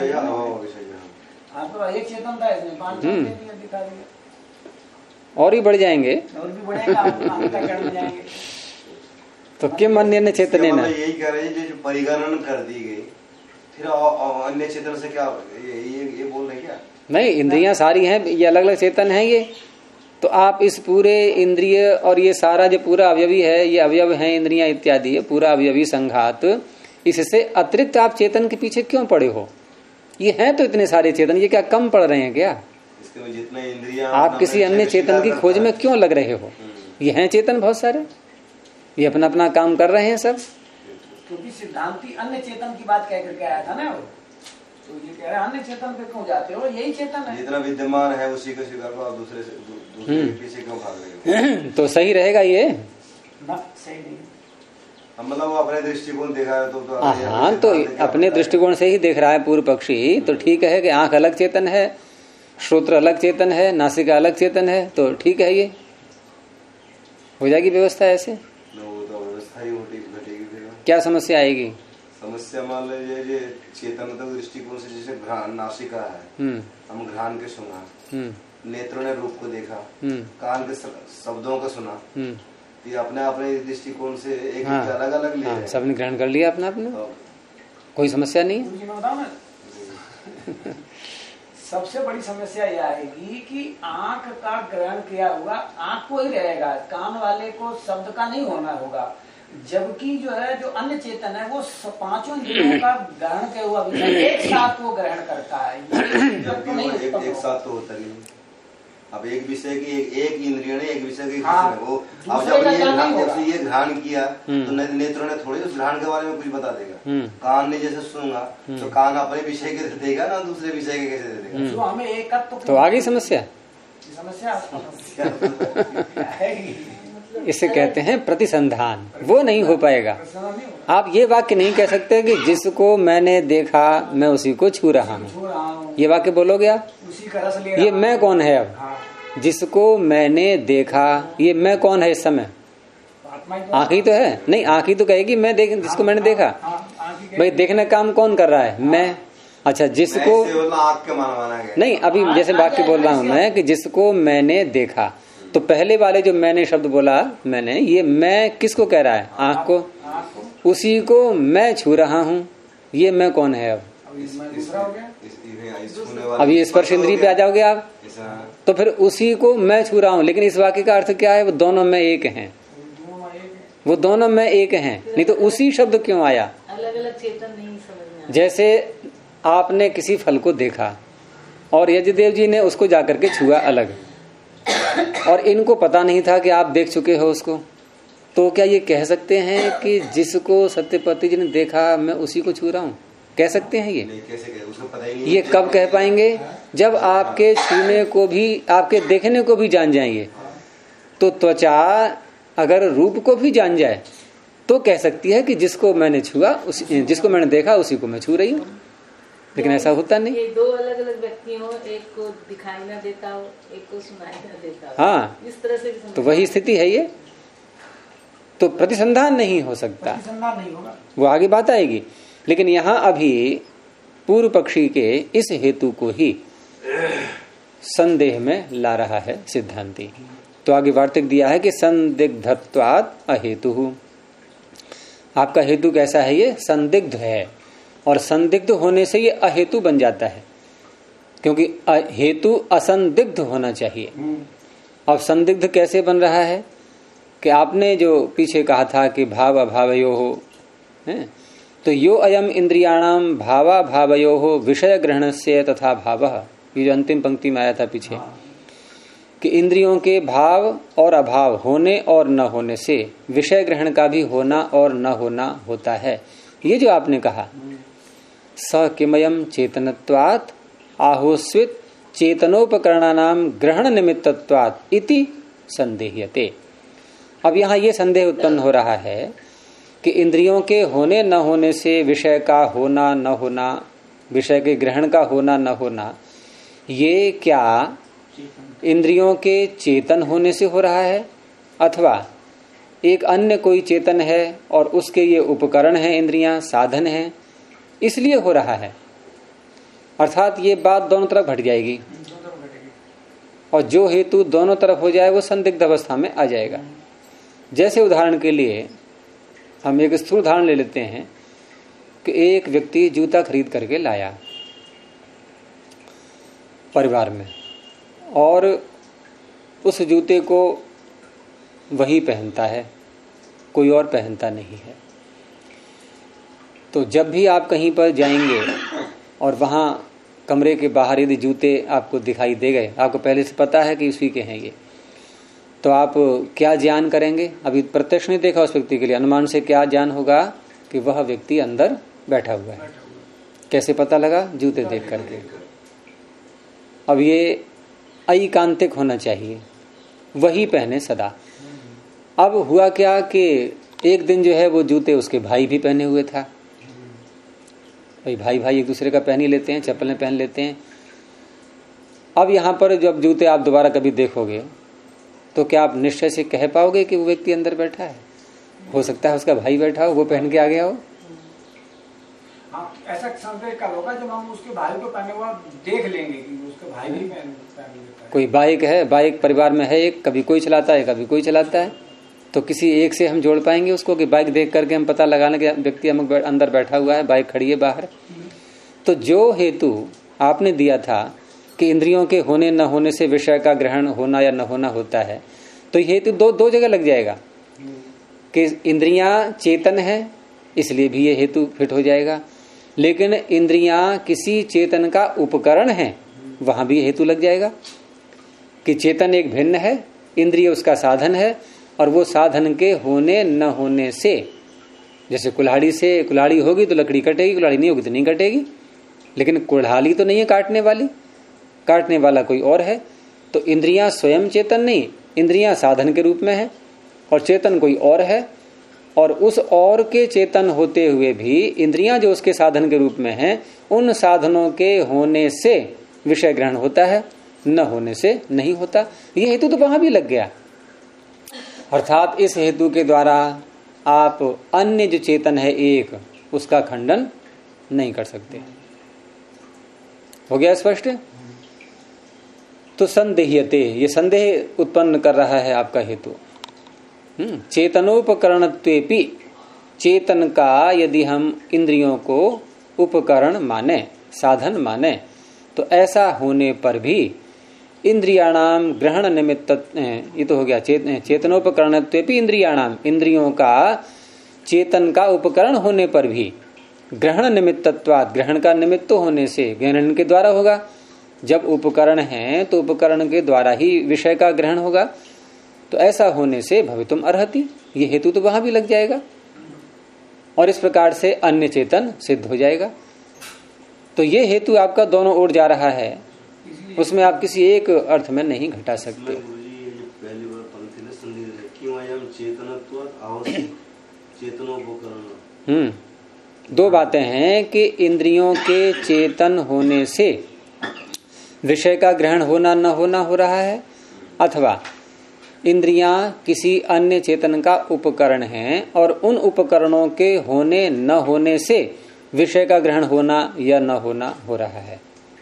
आप तो एक चेतन था, इसने 5 दिखा दिया, और ही बढ़ जाएंगे, और भी बढ़ेगा, आगे तक बढ़ जाएंगे। तो किम अन्य चेतने न, यही कह रहे हैं जो परिगणन कर दी गई, फिर अन्य चेतन से क्या ये बोल रहे क्या? नहीं, इंद्रियां सारी हैं, ये अलग अलग चेतन हैं ये। तो आप इस पूरे इंद्रिय और ये सारा जो पूरा अवयवी है, ये अवयव है इंद्रियां इत्यादि, ये पूरा अवयवी संघात, इससे अतिरिक्त आप चेतन के पीछे क्यों पड़े हो? ये हैं तो इतने सारे चेतन, ये क्या कम पड़ रहे हैं क्या? जितने इंद्रियां आप किसी अन्य चेतन की खोज में क्यों लग रहे हो? ये हैं चेतन बहुत सारे, ये अपना अपना काम कर रहे हैं सब। क्योंकि सिद्धांति अन्य चेतन की बात कह करके आया था ना, वो तो ये कह रहे अन्य चेतन पे क्यों जाते हो, यही चेतन है, जितना विद्यमान है उसी को स्वीकार करो, आप दूसरे के पीछे क्यों भाग रहे हो? तो सही रहेगा ये ना? सही नहीं, मतलब वो अपने दृष्टिकोण देखा है तो हाँ, तो अपने दृष्टिकोण से ही देख रहा है पूर्व पक्षी, तो ठीक है कि आंख अलग चेतन है, श्रोत्र अलग चेतन है, नासिका अलग चेतन है, तो ठीक है, ये हो जाएगी व्यवस्था। ऐसे तो व्यवस्था ही घटेगी, फिर क्या समस्या आएगी? समस्या मान लीजिए चेतन दृष्टिकोण से, जैसे घ्राण नासिका है, हम घ्राण के सुना, नेत्रों ने रूप को देखा, कान के शब्दों को सुना, ये अपने अपने दृष्टिकोण से एक अलग अलग लिया, सबने ग्रहण कर लिया अपना अपना, कोई समस्या नहीं है। सबसे बड़ी समस्या यह आएगी कि आंख का ग्रहण किया हुआ आंख को ही रहेगा, कान वाले को शब्द का नहीं होना होगा, जबकि जो है जो अन्य चेतन है वो 5 इंद्रियों का ग्रहण किया हुआ विषय एक साथ वो ग्रहण करता है, एक साथ तो होता नहीं। अब एक विषय की एक इंद्रिय ने एक विषय की वो, अब जब ये घ्राण किया तो नेत्रों ने थोड़ी उस घ्राण के बारे में कुछ बता देगा, कान ने जैसे सुनूंगा तो कान अपने विषय के देगा ना, दूसरे विषय के कैसे देगा? जो हमें एक तो आगे समस्या इसे कहते हैं प्रतिसंधान, वो नहीं हो पाएगा। आप ये वाक्य नहीं कह सकते कि जिसको मैंने देखा मैं उसी को छू रहा हूँ, ये वाक्य बोलोगे आप? ये मैं कौन है? अब जिसको मैंने देखा, ये मैं कौन है इस समय? आँख ही तो है, नहीं आँख ही तो कहेगी मैं देख, जिसको मैंने देखा। भाई देखने का काम कौन कर रहा है? मैं। अच्छा, जिसको नहीं, अभी जैसे वाक्य बोल रहा हूँ मैं कि जिसको मैंने देखा, तो पहले वाले जो मैंने शब्द बोला मैंने, ये मैं किसको कह रहा है? आँख को, उसी को मैं छू रहा हूँ, ये मैं कौन है? अब ये स्पर्श इंद्रिय पे आ जाओगे आप, तो फिर उसी को मैं छू रहा हूँ, लेकिन इस वाक्य का अर्थ क्या है? वो दोनों में एक हैं, वो दोनों में एक हैं, नहीं तो उसी शब्द क्यों आया? अलग अलग चेतन नहीं समझ में। जैसे आपने किसी फल को देखा और यजदेव जी ने उसको जाकर के छुआ अलग, और इनको पता नहीं था कि आप देख चुके हो उसको, तो क्या ये कह सकते हैं कि जिसको सत्यपति जी ने देखा मैं उसी को छू रहा हूँ? कह सकते हैं? ये कैसे कहे? उसको पता ही नहीं। ये कब कह पाएंगे? जब आपके छूने को भी, आपके देखने को भी जान जाएंगे। तो त्वचा अगर रूप को भी जान जाए तो कह सकती है कि जिसको मैंने छुआ, जिसको मैंने देखा उसी को मैं छू रही हूँ, लेकिन ऐसा होता नहीं। ये दो अलग अलग व्यक्ति हो, एक को दिखाई न देता हो, एक को सुनाई न देता हो, हाँ, इस तरह से तो वही स्थिति है ये। तो प्रतिसंधान नहीं हो सकता, प्रतिसंधान नहीं होगा, वो आगे बात आएगी। लेकिन यहाँ अभी पूर्व पक्षी के इस हेतु को ही संदेह में ला रहा है सिद्धांती। तो आगे वार्तिक दिया है कि संदिग्धत्वात् अहेतु, आपका हेतु कैसा है? ये संदिग्ध है, और संदिग्ध होने से ये अहेतु बन जाता है, क्योंकि हेतु असंदिग्ध होना चाहिए। अब संदिग्ध कैसे बन रहा है कि आपने जो पीछे कहा था कि भाव अभावयो हो है, तो यो अयम इंद्रियाणाम भावा भावयो हो विषय ग्रहणस्य तथा भावः, ये जो अंतिम पंक्ति में आया था पीछे कि इंद्रियों के भाव और अभाव होने और न होने से विषय ग्रहण का भी होना और न होना होता है। ये जो आपने कहा स किमयम चेतनत्वात् आहोस्वित चेतनोपकरणानाम ग्रहण निमित्तत्वात् इति संदेह्यते। अब यहाँ ये संदेह उत्पन्न हो रहा है कि इंद्रियों के होने न होने से विषय का होना न होना, विषय के ग्रहण का होना न होना, ये क्या इंद्रियों के चेतन होने से हो रहा है अथवा एक अन्य कोई चेतन है और उसके ये उपकरण है, इंद्रियां साधन है, इसलिए हो रहा है। अर्थात ये बात दोनों तरफ घट जाएगी और जो हेतु दोनों तरफ हो जाए वो संदिग्ध अवस्था में आ जाएगा। जैसे उदाहरण के लिए हम एक स्थूल उदाहरण ले लेते हैं कि एक व्यक्ति जूता खरीद करके लाया परिवार में और उस जूते को वही पहनता है, कोई और पहनता नहीं है। तो जब भी आप कहीं पर जाएंगे और वहां कमरे के बाहर यदि जूते आपको दिखाई दे गए, आपको पहले से पता है कि उसी के हैं ये, तो आप क्या ज्ञान करेंगे? अभी प्रत्यक्ष नहीं देखा उस व्यक्ति के लिए, अनुमान से क्या ज्ञान होगा कि वह व्यक्ति अंदर बैठा हुआ है। कैसे पता लगा? जूते देख करके। अब ये ऐकांतिक होना चाहिए, वही पहने सदा। अब हुआ क्या कि एक दिन जो है वो जूते उसके भाई भी पहने हुए था। भाई भाई एक दूसरे का पहन ही लेते हैं, चप्पलें पहन लेते हैं। अब यहाँ पर जब जूते आप दोबारा कभी देखोगे तो क्या आप निश्चय से कह पाओगे कि वो व्यक्ति अंदर बैठा है? हो सकता है उसका भाई बैठा हो, वो पहन के आ गया हो। ऐसा संदेह कब होगा जब हम उसके भाई को पहने हुआ देख लेंगे कि उसके भाई भी पहन। कोई बाइक है, बाइक परिवार में है एक, कभी कोई चलाता है कभी कोई चलाता है, तो किसी एक से हम जोड़ पाएंगे उसको कि बाइक देख करके हम पता लगाने के व्यक्ति हम अंदर बैठा हुआ है, बाइक खड़ी है बाहर। तो जो हेतु आपने दिया था कि इंद्रियों के होने न होने से विषय का ग्रहण होना या न होना होता है, तो ये हेतु दो जगह लग जाएगा कि इंद्रियां चेतन है इसलिए भी ये हेतु फिट हो जाएगा, लेकिन इंद्रियां किसी चेतन का उपकरण है वहां भी हेतु लग जाएगा कि चेतन एक भिन्न है, इंद्रिय उसका साधन है और वो साधन के होने न होने से, जैसे कुल्हाड़ी होगी तो लकड़ी कटेगी, कुल्हाड़ी नहीं होगी तो नहीं कटेगी, लेकिन कुल्हाड़ी तो नहीं है काटने वाली, काटने वाला कोई और है। तो इंद्रियां स्वयं चेतन नहीं, इंद्रियां साधन के रूप में है और चेतन कोई और है, और उस और के चेतन होते हुए भी इंद्रियां जो उसके साधन के रूप में हैं, उन साधनों के होने से विषय ग्रहण होता है, न होने से नहीं होता। ये हेतु तो वहां भी लग गया। अर्थात इस हेतु के द्वारा आप अन्य जो चेतन है एक, उसका खंडन नहीं कर सकते। हो गया स्पष्ट? तो संदेह्यते, ये संदेह उत्पन्न कर रहा है आपका हेतु। चेतनोपकरणत्वेपि, चेतन का यदि हम इंद्रियों को उपकरण माने, साधन माने, तो ऐसा होने पर भी इंद्रियाणाम ग्रहण निमित्त, ये तो हो गया चेतनोपकरणत्वेपि इंद्रियाणाम, इंद्रियों का चेतन का उपकरण होने पर भी ग्रहण निमित्तत्वात्, ग्रहण का निमित्त होने से, ग्रहण के द्वारा होगा। जब उपकरण है तो उपकरण के द्वारा ही विषय का ग्रहण होगा, तो ऐसा होने से भवितुम अर्हति, ये हेतु तो वहां भी लग जाएगा और इस प्रकार से अन्य चेतन सिद्ध हो जाएगा। तो ये हेतु आपका दोनों ओर जा रहा है, उसमें आप किसी एक अर्थ में नहीं घटा सकते। पहली बार पंक्ति में संदेह क्यों अयम चेतनत्वात् आवश्यक चेतनोपकरण। दो बातें हैं कि इंद्रियों के चेतन होने से विषय का ग्रहण होना न होना हो रहा है, अथवा इंद्रियां किसी अन्य चेतन का उपकरण हैं और उन उपकरणों के होने न होने से विषय का ग्रहण होना या न होना हो रहा है।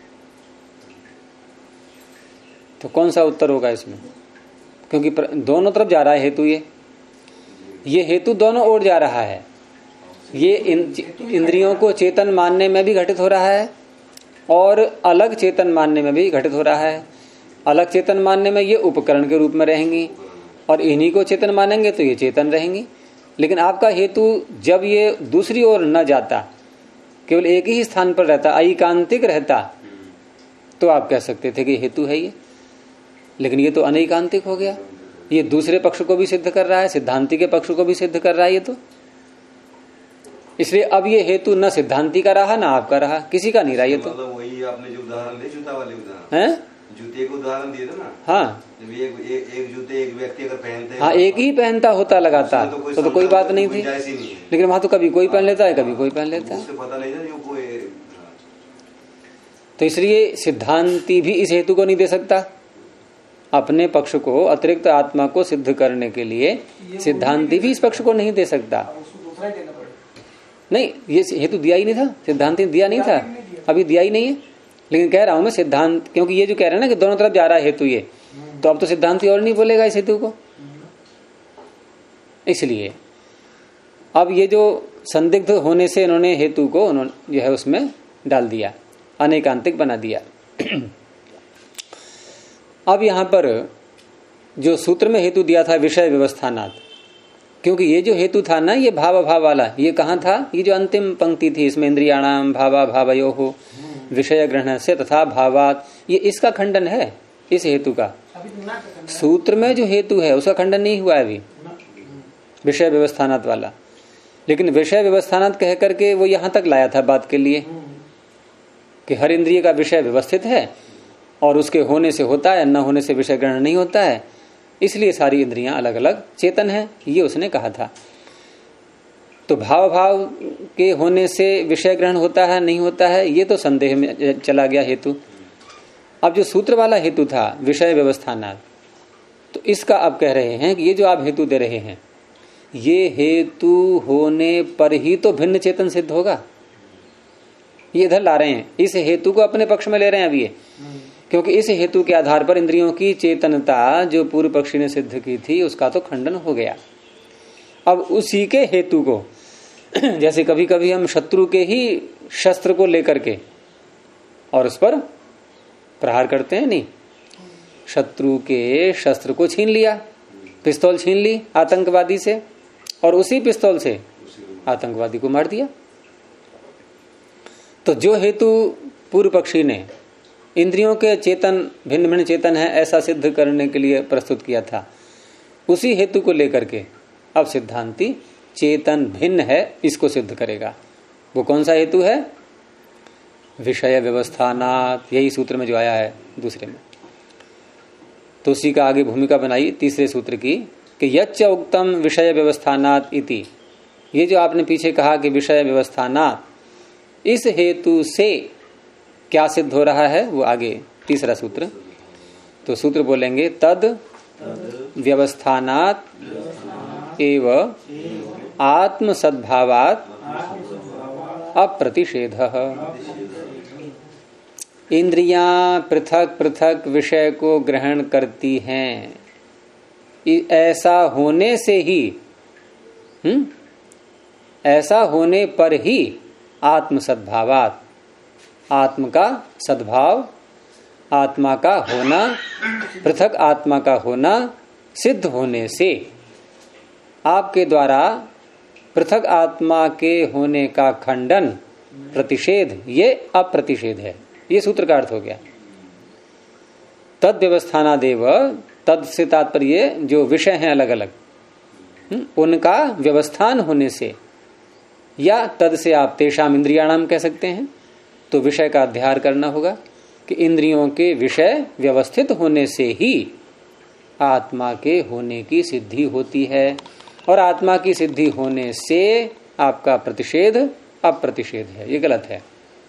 तो कौन सा उत्तर होगा इसमें? क्योंकि दोनों तरफ जा रहा है हेतु, ये हेतु दोनों ओर जा रहा है। ये इंद्रियों को चेतन मानने में भी घटित हो रहा है और अलग चेतन मानने में भी घटित हो रहा है। अलग चेतन मानने में ये उपकरण के रूप में रहेंगी, और इन्हीं को चेतन मानेंगे तो ये चेतन रहेंगी। लेकिन आपका हेतु जब ये दूसरी ओर न जाता, केवल एक ही स्थान पर रहता, ऐकांतिक रहता, तो आप कह सकते थे कि हेतु है ये। लेकिन ये तो अनैकांतिक हो गया, ये दूसरे पक्ष को भी सिद्ध कर रहा है, सिद्धांति के पक्ष को भी सिद्ध कर रहा है ये तो। इसलिए अब ये हेतु न सिद्धांति का रहा, ना आपका रहा, किसी का नहीं रहा ये तो। मतलब वही आपने जो उदाहरण दिए, जूता वाले उदाहरण हैं, जूते को उदाहरण दिए थे ना। हाँ, जब एक जूते एक व्यक्ति अगर पहनते, हाँ, एक ही पहनता होता लगातार तो कोई बात नहीं थी। लेकिन वहां तो कभी कोई पहन लेता है, कभी कोई पहन लेता है, पता नहीं था जो कोई। तो इसलिए सिद्धांति भी इस हेतु को नहीं दे सकता। अपने पक्ष को, अतिरिक्त आत्मा को सिद्ध करने के लिए सिद्धांति भी इस पक्ष को नहीं दे सकता। नहीं, ये हेतु दिया ही नहीं था, सिद्धांति दिया नहीं था, अभी दिया ही नहीं है। लेकिन कह रहा हूं मैं सिद्धांत, क्योंकि ये जो कह रहे हैं ना कि दोनों तरफ जा रहा है हेतु ये, तो अब तो सिद्धांति और नहीं बोलेगा इस हेतु को। इसलिए अब ये जो संदिग्ध होने से इन्होंने हेतु को उन्होंने जो है उसमें डाल दिया, अनेकांतिक बना दिया। अब यहां पर जो सूत्र में हेतु दिया था विषय व्यवस्थानात्, क्योंकि ये जो हेतु था ना, ये भाव भाव वाला, ये कहाँ था, ये जो अंतिम पंक्ति थी इसमें, इंद्रियाणाम भावा भावयोः विषय ग्रहण से तथा भावात, ये इसका खंडन है इस हेतु का। सूत्र में जो हेतु है उसका खंडन नहीं हुआ है अभी, विषय व्यवस्थानात् वाला। लेकिन विषय व्यवस्थानात् कह करके वो यहां तक लाया था बात के लिए कि हर इंद्रिय का विषय व्यवस्थित है और उसके होने से होता है, न होने से विषय ग्रहण नहीं होता है, इसलिए सारी इंद्रियां अलग अलग चेतन है, ये उसने कहा था। तो भाव भाव के होने से विषय ग्रहण होता है नहीं होता है, ये तो संदेह में चला गया हेतु। अब जो सूत्र वाला हेतु था विषय व्यवस्थानात्, तो इसका अब कह रहे हैं कि ये जो आप हेतु दे रहे हैं, ये हेतु होने पर ही तो भिन्न चेतन सिद्ध होगा। ये इधर ला रहे हैं, इस हेतु को अपने पक्ष में ले रहे हैं अभी ये, क्योंकि इस हेतु के आधार पर इंद्रियों की चेतनता जो पूर्व पक्षी ने सिद्ध की थी उसका तो खंडन हो गया। अब उसी के हेतु को, जैसे कभी कभी हम शत्रु के ही शस्त्र को लेकर के और उस पर प्रहार करते हैं, नहीं, शत्रु के शस्त्र को छीन लिया, पिस्तौल छीन ली आतंकवादी से और उसी पिस्तौल से आतंकवादी को मार दिया। तो जो हेतु पूर्व पक्षी ने इंद्रियों के चेतन भिन्न भिन्न चेतन है ऐसा सिद्ध करने के लिए प्रस्तुत किया था, उसी हेतु को लेकर के अब सिद्धांति चेतन भिन्न है इसको सिद्ध करेगा। वो कौन सा हेतु है? विषय व्यवस्थानात्, यही सूत्र में जो आया है दूसरे में। तो उसी का आगे भूमिका बनाई तीसरे सूत्र की कि यच्च उक्तम विषय व्यवस्थानात् इति, ये जो आपने पीछे कहा कि विषय व्यवस्थानात्, इस हेतु से क्या सिद्ध हो रहा है वो आगे तीसरा सूत्र। तो सूत्र बोलेंगे तद व्यवस्थानात् एव आत्म सद्भावात् अप्रतिषेधः। इंद्रियां पृथक पृथक विषय को ग्रहण करती हैं, ऐसा होने से ही ऐसा होने पर ही आत्म सद्भावात्, आत्म का सद्भाव, आत्मा का होना, पृथक आत्मा का होना सिद्ध होने से आपके द्वारा पृथक आत्मा के होने का खंडन, प्रतिषेध, ये अप्रतिषेध है। ये सूत्र का अर्थ हो गया। तद व्यवस्थानादेव, तद से तात्पर्य जो विषय हैं अलग अलग, उनका व्यवस्थान होने से, या तद से आप तेषाम इंद्रियाणाम कह सकते हैं। तो विषय का अध्ययन करना होगा कि इंद्रियों के विषय व्यवस्थित होने से ही आत्मा के होने की सिद्धि होती है, और आत्मा की सिद्धि होने से आपका प्रतिषेध अप्रतिषेध है। ये गलत है।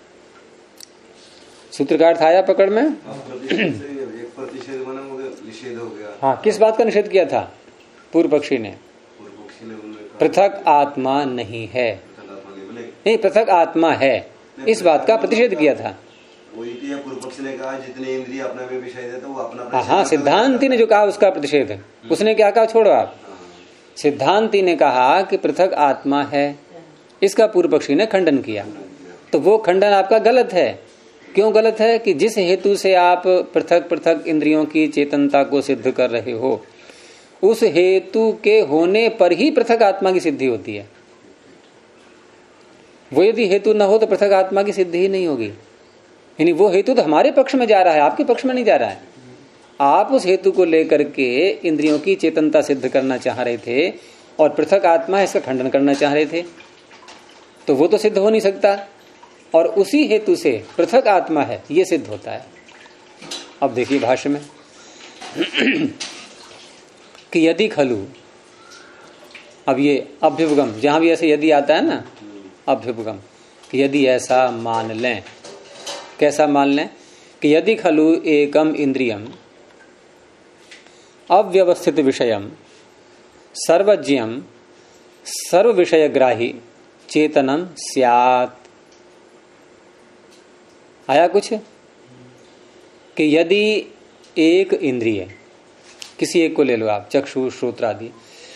सूत्र का अर्थ आया पकड़ में? प्रतिषेध निषेध हो गया। हाँ, किस बात का निषेध किया था पूर्व पक्षी ने? पृथक आत्मा नहीं है, नहीं, पृथक आत्मा है, इस बात का प्रतिषेध किया था। पूर्व पक्षी ने कहा जितने इंद्रिय अपना में विषय देते वो अपना। हाँ, सिद्धांति ने जो कहा उसका प्रतिषेध है। उसने क्या कहा, छोड़ो आप। सिद्धांति ने कहा कि पृथक आत्मा है, इसका पूर्व पक्षी ने खंडन किया। तो वो खंडन आपका गलत है, क्यों गलत है? कि जिस हेतु से आप पृथक पृथक इंद्रियों की चेतनता को सिद्ध कर रहे हो, उस हेतु के होने पर ही पृथक आत्मा की सिद्धि होती है। वो यदि हेतु न हो तो पृथक आत्मा की सिद्धि ही नहीं होगी। यानी वो हेतु तो हमारे पक्ष में जा रहा है, आपके पक्ष में नहीं जा रहा है। आप उस हेतु को लेकर के इंद्रियों की चेतनता सिद्ध करना चाह रहे थे और पृथक आत्मा है इसका खंडन करना चाह रहे थे, तो वो तो सिद्ध हो नहीं सकता। और उसी हेतु से पृथक आत्मा है ये सिद्ध होता है। अब देखिए भाष्य में कि यदि खलु, अब ये अभ्युपगम, जहां भी ऐसे यदि आता है ना, अभ्युपगम, कि यदि ऐसा मान लें, कैसा मान लें? कि यदि खलु एकम इंद्रियम अव्यवस्थित विषयम सर्वज्ञम सर्व विषयग्राही चेतनम स्यात्। आया कुछ? कि यदि एक इंद्रिय, किसी एक को ले लो आप, चक्षु श्रोत्र आदि,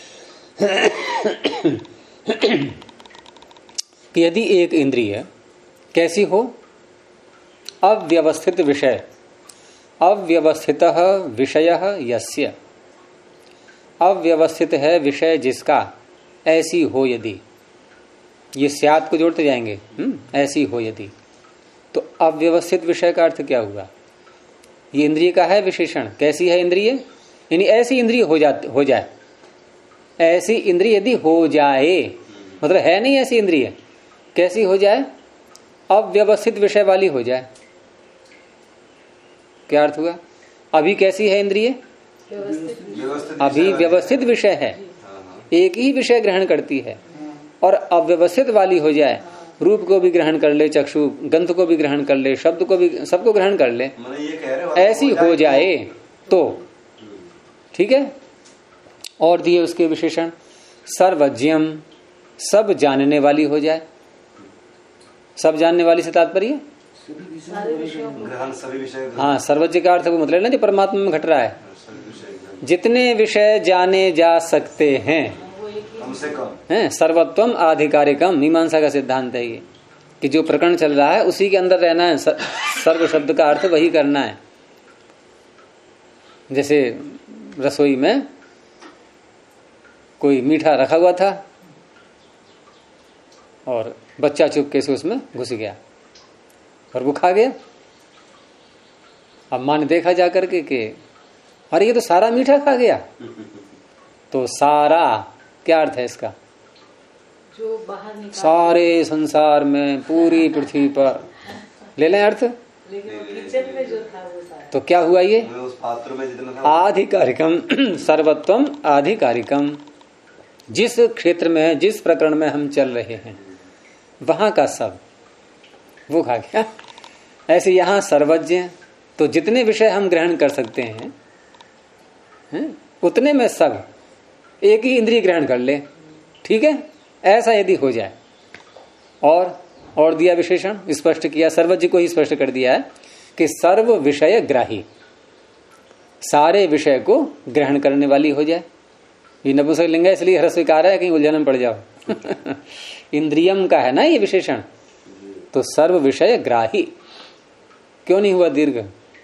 कि यदि एक इंद्रिय कैसी हो? अव्यवस्थित विषय, अव्यवस्थितः विषयः यस्य, अव्यवस्थित है विषय जिसका, ऐसी हो यदि, ये स्यात् को जोड़ते जाएंगे, ऐसी हो यदि। तो अव्यवस्थित विषय का अर्थ क्या हुआ? ये इंद्रिय का है विशेषण। कैसी है इंद्रिय? यानी ऐसी इंद्रिय हो जाए, ऐसी इंद्रिय यदि हो जाए, मतलब है नहीं ऐसी इंद्रिय, कैसी हो जाए? अव्यवस्थित विषय वाली हो जाए। क्या अर्थ हुआ? अभी कैसी है इंद्रिय? अभी व्यवस्थित विषय है, एक ही विषय ग्रहण करती है, और अव्यवस्थित वाली हो जाए, रूप को भी ग्रहण कर ले, चक्षु गंध को भी ग्रहण कर ले, शब्द को भी, सबको ग्रहण कर ले, ऐसी हो जाए तो ठीक है। और दिए उसके विशेषण, सर्वज्ञम, सब जानने वाली हो जाए। सब जानने वाली से तात्पर्य, हाँ, सर्वज्ञ का अर्थ वो मतलब ना जो परमात्मा में घट रहा है, जितने विषय जाने जा सकते हैं, कम से कम है, सर्वत्वम आधिकारिकम, मीमांसा का सिद्धांत है ये, कि जो प्रकरण चल रहा है उसी के अंदर रहना है, सर्व शब्द का अर्थ वही करना है। जैसे रसोई में कोई मीठा रखा हुआ था और बच्चा चुपके से उसमें घुस गया और वो खा गया। अब माँ ने देखा जाकर के कि अरे ये तो सारा मीठा खा गया। तो सारा क्या अर्थ है इसका? जो बाहर निकाल, सारे संसार में, पूरी पृथ्वी पर ले लें अर्थ। लेकिन वो किचन में जो था वो सारा, तो क्या हुआ ये? उस पात्र में जितना था, आधिकारिकम, सर्वत्वम आधिकारिकम, जिस क्षेत्र में, जिस प्रकरण में हम चल रहे हैं वहां का सब वो खा गया। ऐसे यहां सर्वज्ञ, तो जितने विषय हम ग्रहण कर सकते हैं, उतने में सब एक ही इंद्रिय ग्रहण कर ले, ठीक है, ऐसा यदि हो जाए। और दिया विशेषण, स्पष्ट किया, सर्वज्ञ को ही स्पष्ट कर दिया है कि सर्व विषय ग्राही, सारे विषय को ग्रहण करने वाली हो जाए। ये नपुंसक लिंग है, इसलिए ह्रस्व स्वीकार है, कहीं उलझन में पड़ जाओ। इंद्रियम का है ना ये विशेषण, तो सर्व विषय ग्राही क्यों नहीं हुआ दीर्घ?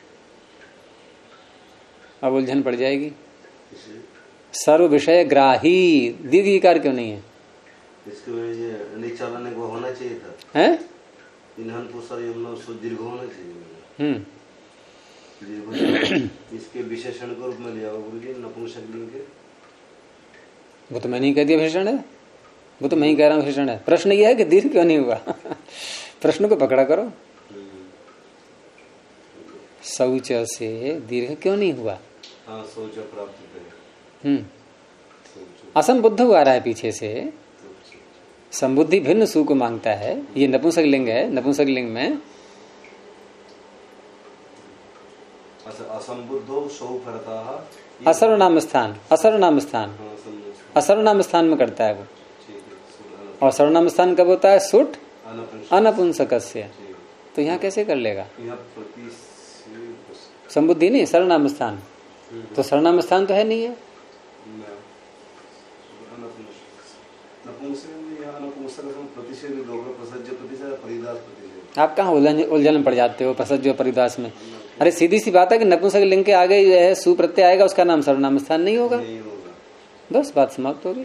अब उलझन पड़ जाएगी। सर्व विषय ग्राही दीर्घ ईकार क्यों नहीं है? इसके वजह निचालन को होना चाहिए था, हैं? इन्हन पुसर यमनो सुदीर्घ होना चाहिए। इसके विशेषण को रूप में लिया गुरुजी नपुंसक लिंग के। वो तो मैं नहीं कह दिया विशेषण है, वो तो मैं ही कह रहा हूँ विशेषण है। प्रश्न ये है कि दीर्घ क्यों नहीं हुआ? प्रश्न को पकड़ा करो। शौच से दीर्घ क्यों नहीं हुआ? हाँ, शौच प्राप्त असंबुद्ध आ रहा है पीछे से, संबुद्धि भिन्न सु को मांगता है। ये नपुंसक लिंग है, नपुंसक लिंग में असर्वनाम स्थान, असर्वनाम स्थान, असर्वनाम स्थान में करता है वो। और सर्वनाम स्थान कब होता है? सुट अनपुंसकस्य। तो यहाँ कैसे कर लेगा? संबुद्धि नहीं, सर्वनाम स्थान, तो सर्वनाम स्थान तो है नहीं है। आप कहाँ उलझन में पड़ जाते हो प्रसज्य परिदास में। अरे सीधी सी बात है कि नपुंसक लिंग के आगे जो है सु प्रत्यय आएगा, उसका नाम सर्वनाम स्थान नहीं होगा, बस बात समाप्त हो गई।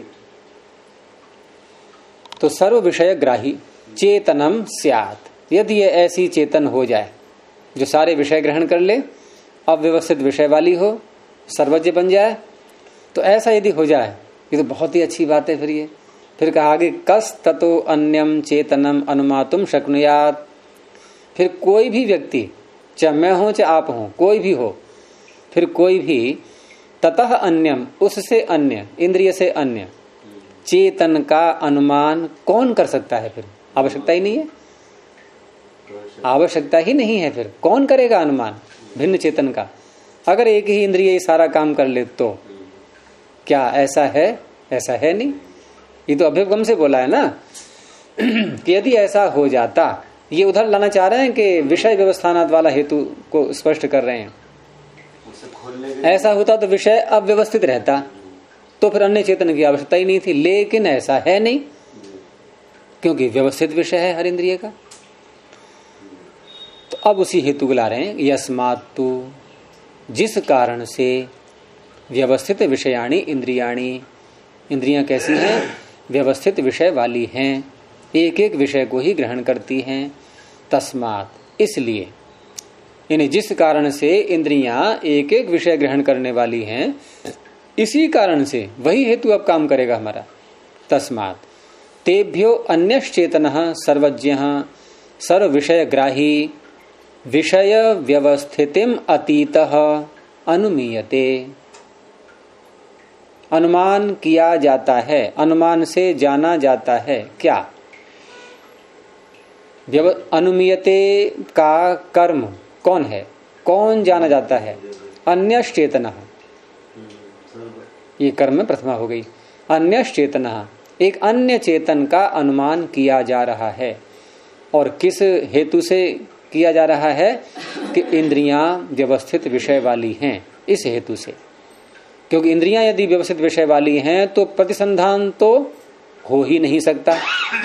तो सर्व विषय ग्राही चेतनम स्यात्, यदि ये ऐसी चेतन हो जाए जो सारे विषय ग्रहण कर ले, अव्यवस्थित विषय वाली हो, सर्वज्ञ बन जाए, तो ऐसा यदि हो जाए ये तो बहुत ही अच्छी बात है। फिर कहा आगे कस ततो अन्यम चेतनम अनुमातुम शक्नुयात्। फिर कोई भी व्यक्ति, चाहे मैं हूं चाहे आप हो, कोई भी हो, फिर कोई भी ततः अन्यम, उससे अन्य, इंद्रिय से अन्य, चेतन का अनुमान कौन कर सकता है? फिर आवश्यकता ही नहीं है, आवश्यकता ही नहीं है। फिर कौन करेगा अनुमान भिन्न चेतन का? अगर एक ही इंद्रिय सारा काम कर ले तो क्या ऐसा है? ऐसा है नहीं। ये तो अभ्युपगम से बोला है ना कि यदि ऐसा हो जाता, ये उधर लाना चाह रहे हैं कि विषय व्यवस्थानात् वाला हेतु को स्पष्ट कर रहे हैं। ऐसा होता तो विषय अव्यवस्थित रहता, तो फिर अन्य चेतन की आवश्यकता ही नहीं थी। लेकिन ऐसा है नहीं, क्योंकि व्यवस्थित विषय है हर इंद्रिय का। तो अब उसी हेतु को ला रहे हैं, यस्मात्तु, जिस कारण से व्यवस्थित विषयाणी इंद्रियाणी, इंद्रियां कैसी हैं? व्यवस्थित विषय वाली हैं, एक एक विषय को ही ग्रहण करती हैं। तस्मात्, इसलिए, यानी जिस कारण से इंद्रियां एक एक विषय ग्रहण करने वाली हैं, इसी कारण से वही हेतु अब काम करेगा हमारा। तस्मात् तेभ्यो अन्यश्चेतनः सर्वज्ञः सर्व विषय ग्राही विषय व्यवस्थितिम अतीतः अनुमीयते। अनुमान किया जाता है, अनुमान से जाना जाता है क्या? अनुमीयते का कर्म कौन है? कौन जाना जाता है? अन्यश्चेतनः, ये कर्म में प्रथमा हो गई। अन्यश्चेतनः, एक अन्य चेतन का अनुमान किया जा रहा है। और किस हेतु से किया जा रहा है? कि इंद्रियां व्यवस्थित विषय वाली हैं, इस हेतु से। क्योंकि इंद्रियां यदि व्यवस्थित विषय वाली हैं तो प्रतिसंधान तो हो ही नहीं सकता।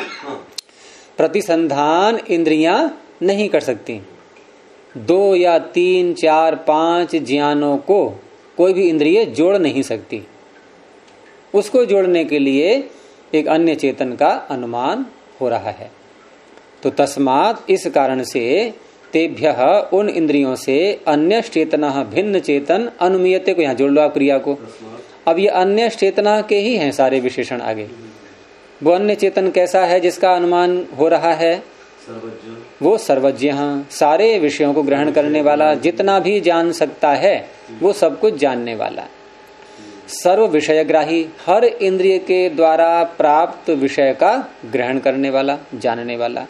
प्रतिसंधान इंद्रियां नहीं कर सकती। 2 या 3, 4, 5 ज्ञानों को कोई भी इंद्रिय जोड़ नहीं सकती। उसको जोड़ने के लिए एक अन्य चेतन का अनुमान हो रहा है। तो तस्मात्, इस कारण से, तेभ्यः, उन इंद्रियों से, अन्य चेतना, भिन्न चेतन, अनुमीयते को यहां जोड़ लो आप क्रिया को। अब ये अन्य चेतना के ही हैं सारे विशेषण आगे। वो अन्य चेतन कैसा है जिसका अनुमान हो रहा है? वो सर्वज्ञ, सारे विषयों को ग्रहण करने वाला, जितना भी जान सकता है वो सब कुछ जानने वाला। सर्व विषयग्राही, हर इंद्रिय के द्वारा प्राप्त विषय का ग्रहण करने वाला, जानने वाला।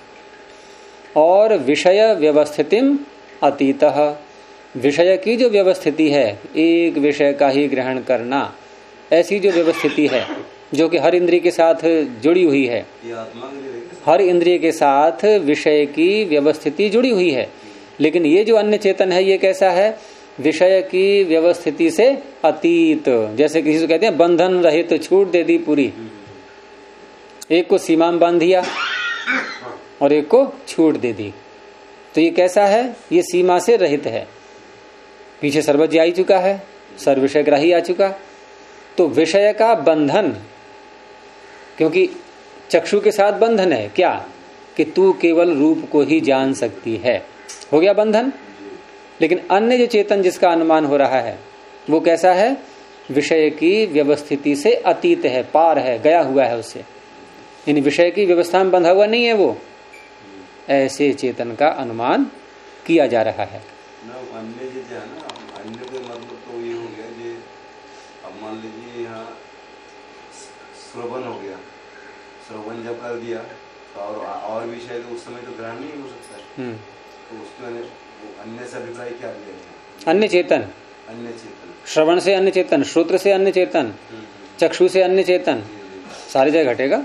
और विषय व्यवस्थितिम अतीतः, विषय की जो व्यवस्थिति है, एक विषय का ही ग्रहण करना, ऐसी जो व्यवस्थिति है जो कि हर इंद्रिय के साथ जुड़ी हुई है, हर इंद्रिय के साथ विषय की व्यवस्थिति जुड़ी हुई है। लेकिन ये जो अन्य चेतन है, ये कैसा है? विषय की व्यवस्थिति से अतीत। जैसे किसी को कहते हैं बंधन रहित, तो छूट दे दी पूरी। एक को सीमा में बांध दिया और एक को छूट दे दी, तो ये कैसा है? ये सीमा से रहित है। पीछे सर्वज्ञ आ चुका है, सर्व विषय ग्राही आ चुका। तो विषय का बंधन, क्योंकि चक्षु के साथ बंधन है क्या? कि तू केवल रूप को ही जान सकती है, हो गया बंधन। लेकिन अन्य जो चेतन जिसका अनुमान हो रहा है वो कैसा है? विषय की व्यवस्थिति से अतीत है, पार है, गया हुआ है उससे। इन विषय की व्यवस्था में बंधा हुआ नहीं है वो। ऐसे चेतन का अनुमान किया जा रहा है। अन्य जो है ना, अन्य का मतलब तो ये हो गया कि अब मान लीजिए यहाँ श्रवण हो गया, श्रवण जब कर दिया तो और विषय तो उस समय तो ग्रहण नहीं हो सकता। तो उसमें अन्य से अभिप्राय क्या लिया? अन्य चेतन, अन्य चेतन, श्रवण से अन्य चेतन, श्रोत्र से अन्य चेतन, चक्षु से अन्य चेतन, सारी जगह घटेगा।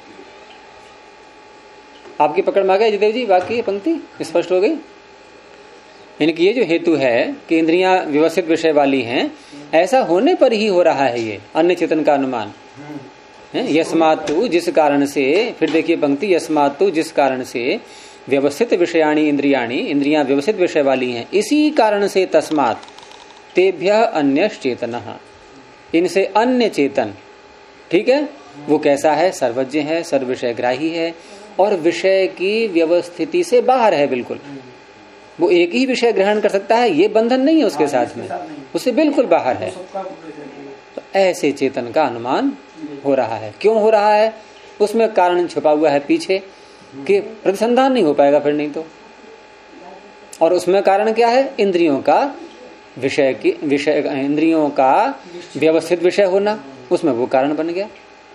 आपकी पकड़ में आ गया जयदेव जी? बाकी पंक्ति स्पष्ट हो गई। इनकी ये जो हेतु है कि इंद्रियां व्यवस्थित विषय वाली हैं, ऐसा होने पर ही हो रहा है ये अन्य चेतन का अनुमान। यस्मातु, जिस कारण से, फिर देखिए पंक्ति, यस्मातु, जिस कारण से व्यवस्थित विषयाणी इंद्रियाणी, इंद्रियां व्यवस्थित विषय वाली हैं, इसी कारण से तस्मात् तेभ्यः अन्य चेतनः, इनसे अन्य चेतन, ठीक है, वो कैसा है, सर्वज्ञ है, सर्व विषय ग्राही है और विषय की व्यवस्थिति से बाहर है बिल्कुल। वो एक ही विषय ग्रहण कर सकता है, ये बंधन नहीं है उसके साथ में, उससे बिल्कुल बाहर है। तो ऐसे चेतन का अनुमान हो रहा है। क्यों हो रहा है? उसमें कारण छुपा हुआ है पीछे कि प्रतिसंधान नहीं हो पाएगा फिर नहीं तो। और उसमें कारण क्या है? इंद्रियों का इंद्रियों का व्यवस्थित विषय होना, उसमें वो कारण बन गया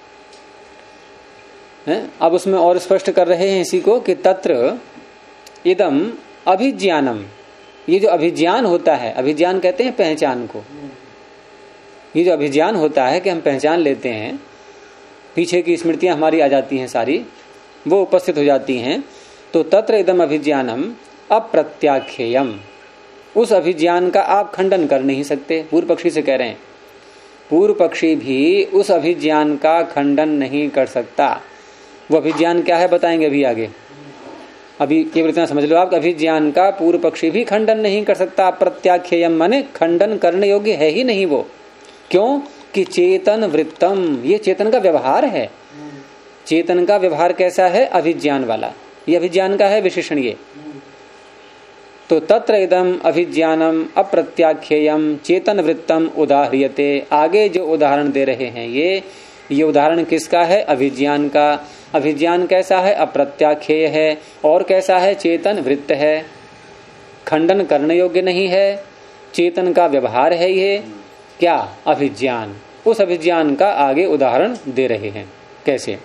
है। अब उसमें और स्पष्ट कर रहे हैं इसी को कि तत्र इदम अभिज्ञानम, ये जो अभिज्ञान होता है, अभिज्ञान कहते हैं पहचान को, ये जो अभिज्ञान होता है कि हम पहचान लेते हैं, पीछे की स्मृतियां हमारी आ जाती हैं सारी, वो उपस्थित हो जाती हैं। तो तत्र इदम अभिज्ञानम अप्रत्याख्येयम, उस अभिज्ञान का आप खंडन कर नहीं सकते। पूर्व पक्षी से कह रहे हैं, पूर्व पक्षी भी उस अभिज्ञान का खंडन नहीं कर सकता। वो अभिज्ञान क्या है बताएंगे अभी आगे। अभी केवल इतना समझ लो आप, अभिज्ञान का पूर्व पक्षी भी खंडन नहीं कर सकता। प्रत्याख्येयम माने खंडन करने योग्य है ही नहीं वो। क्यों? कि चेतन वृत्तम, ये चेतन का व्यवहार है। चेतन का व्यवहार कैसा है? अभिज्ञान वाला, ये अभिज्ञान का है विशेषण ये। तो तत्र इदम अभिज्ञानम अप्रत्याख्येयम चेतन वृत्तम उदाह्रियते, आगे जो उदाहरण दे रहे हैं ये उदाहरण किसका है? अभिज्ञान का। अभिज्ञान कैसा है? अप्रत्याख्येय है। और कैसा है? चेतन वृत्त है, खंडन करने योग्य नहीं है, चेतन का व्यवहार है ये क्या? अभिज्ञान। उस अभिज्ञान का आगे उदाहरण दे रहे हैं। कैसे?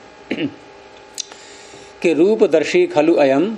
कि रूपदर्शी खलु अयम,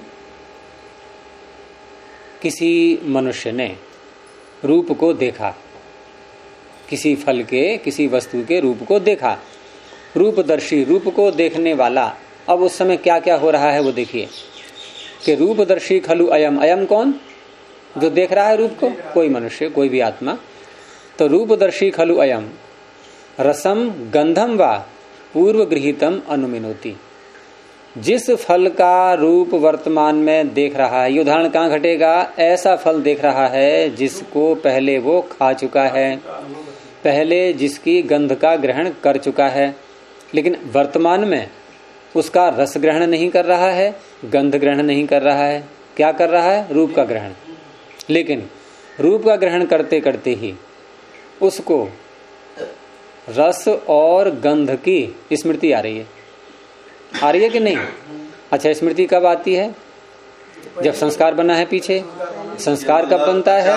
किसी मनुष्य ने रूप को देखा, किसी फल के, किसी वस्तु के रूप को देखा। रूपदर्शी, रूप को देखने वाला। अब उस समय क्या क्या हो रहा है वो देखिए कि रूपदर्शी खलु अयम, अयम कौन? जो देख रहा है रूप को, कोई मनुष्य, कोई भी आत्मा। तो रूपदर्शी खलु अयम रसम गंधम वा पूर्व गृहीतम अनुमिनोति, जिस फल का रूप वर्तमान में देख रहा है, ये उदाहरण कहाँ घटेगा? ऐसा फल देख रहा है जिसको पहले वो खा चुका है, पहले जिसकी गंध का ग्रहण कर चुका है, लेकिन वर्तमान में उसका रस ग्रहण नहीं कर रहा है, गंध ग्रहण नहीं कर रहा है। क्या कर रहा है? रूप का ग्रहण। लेकिन रूप का ग्रहण करते करते ही उसको रस और गंध की स्मृति आ रही है। आ रही है कि नहीं? अच्छा, स्मृति कब आती है? जब संस्कार बना है पीछे। संस्कार कब बनता है?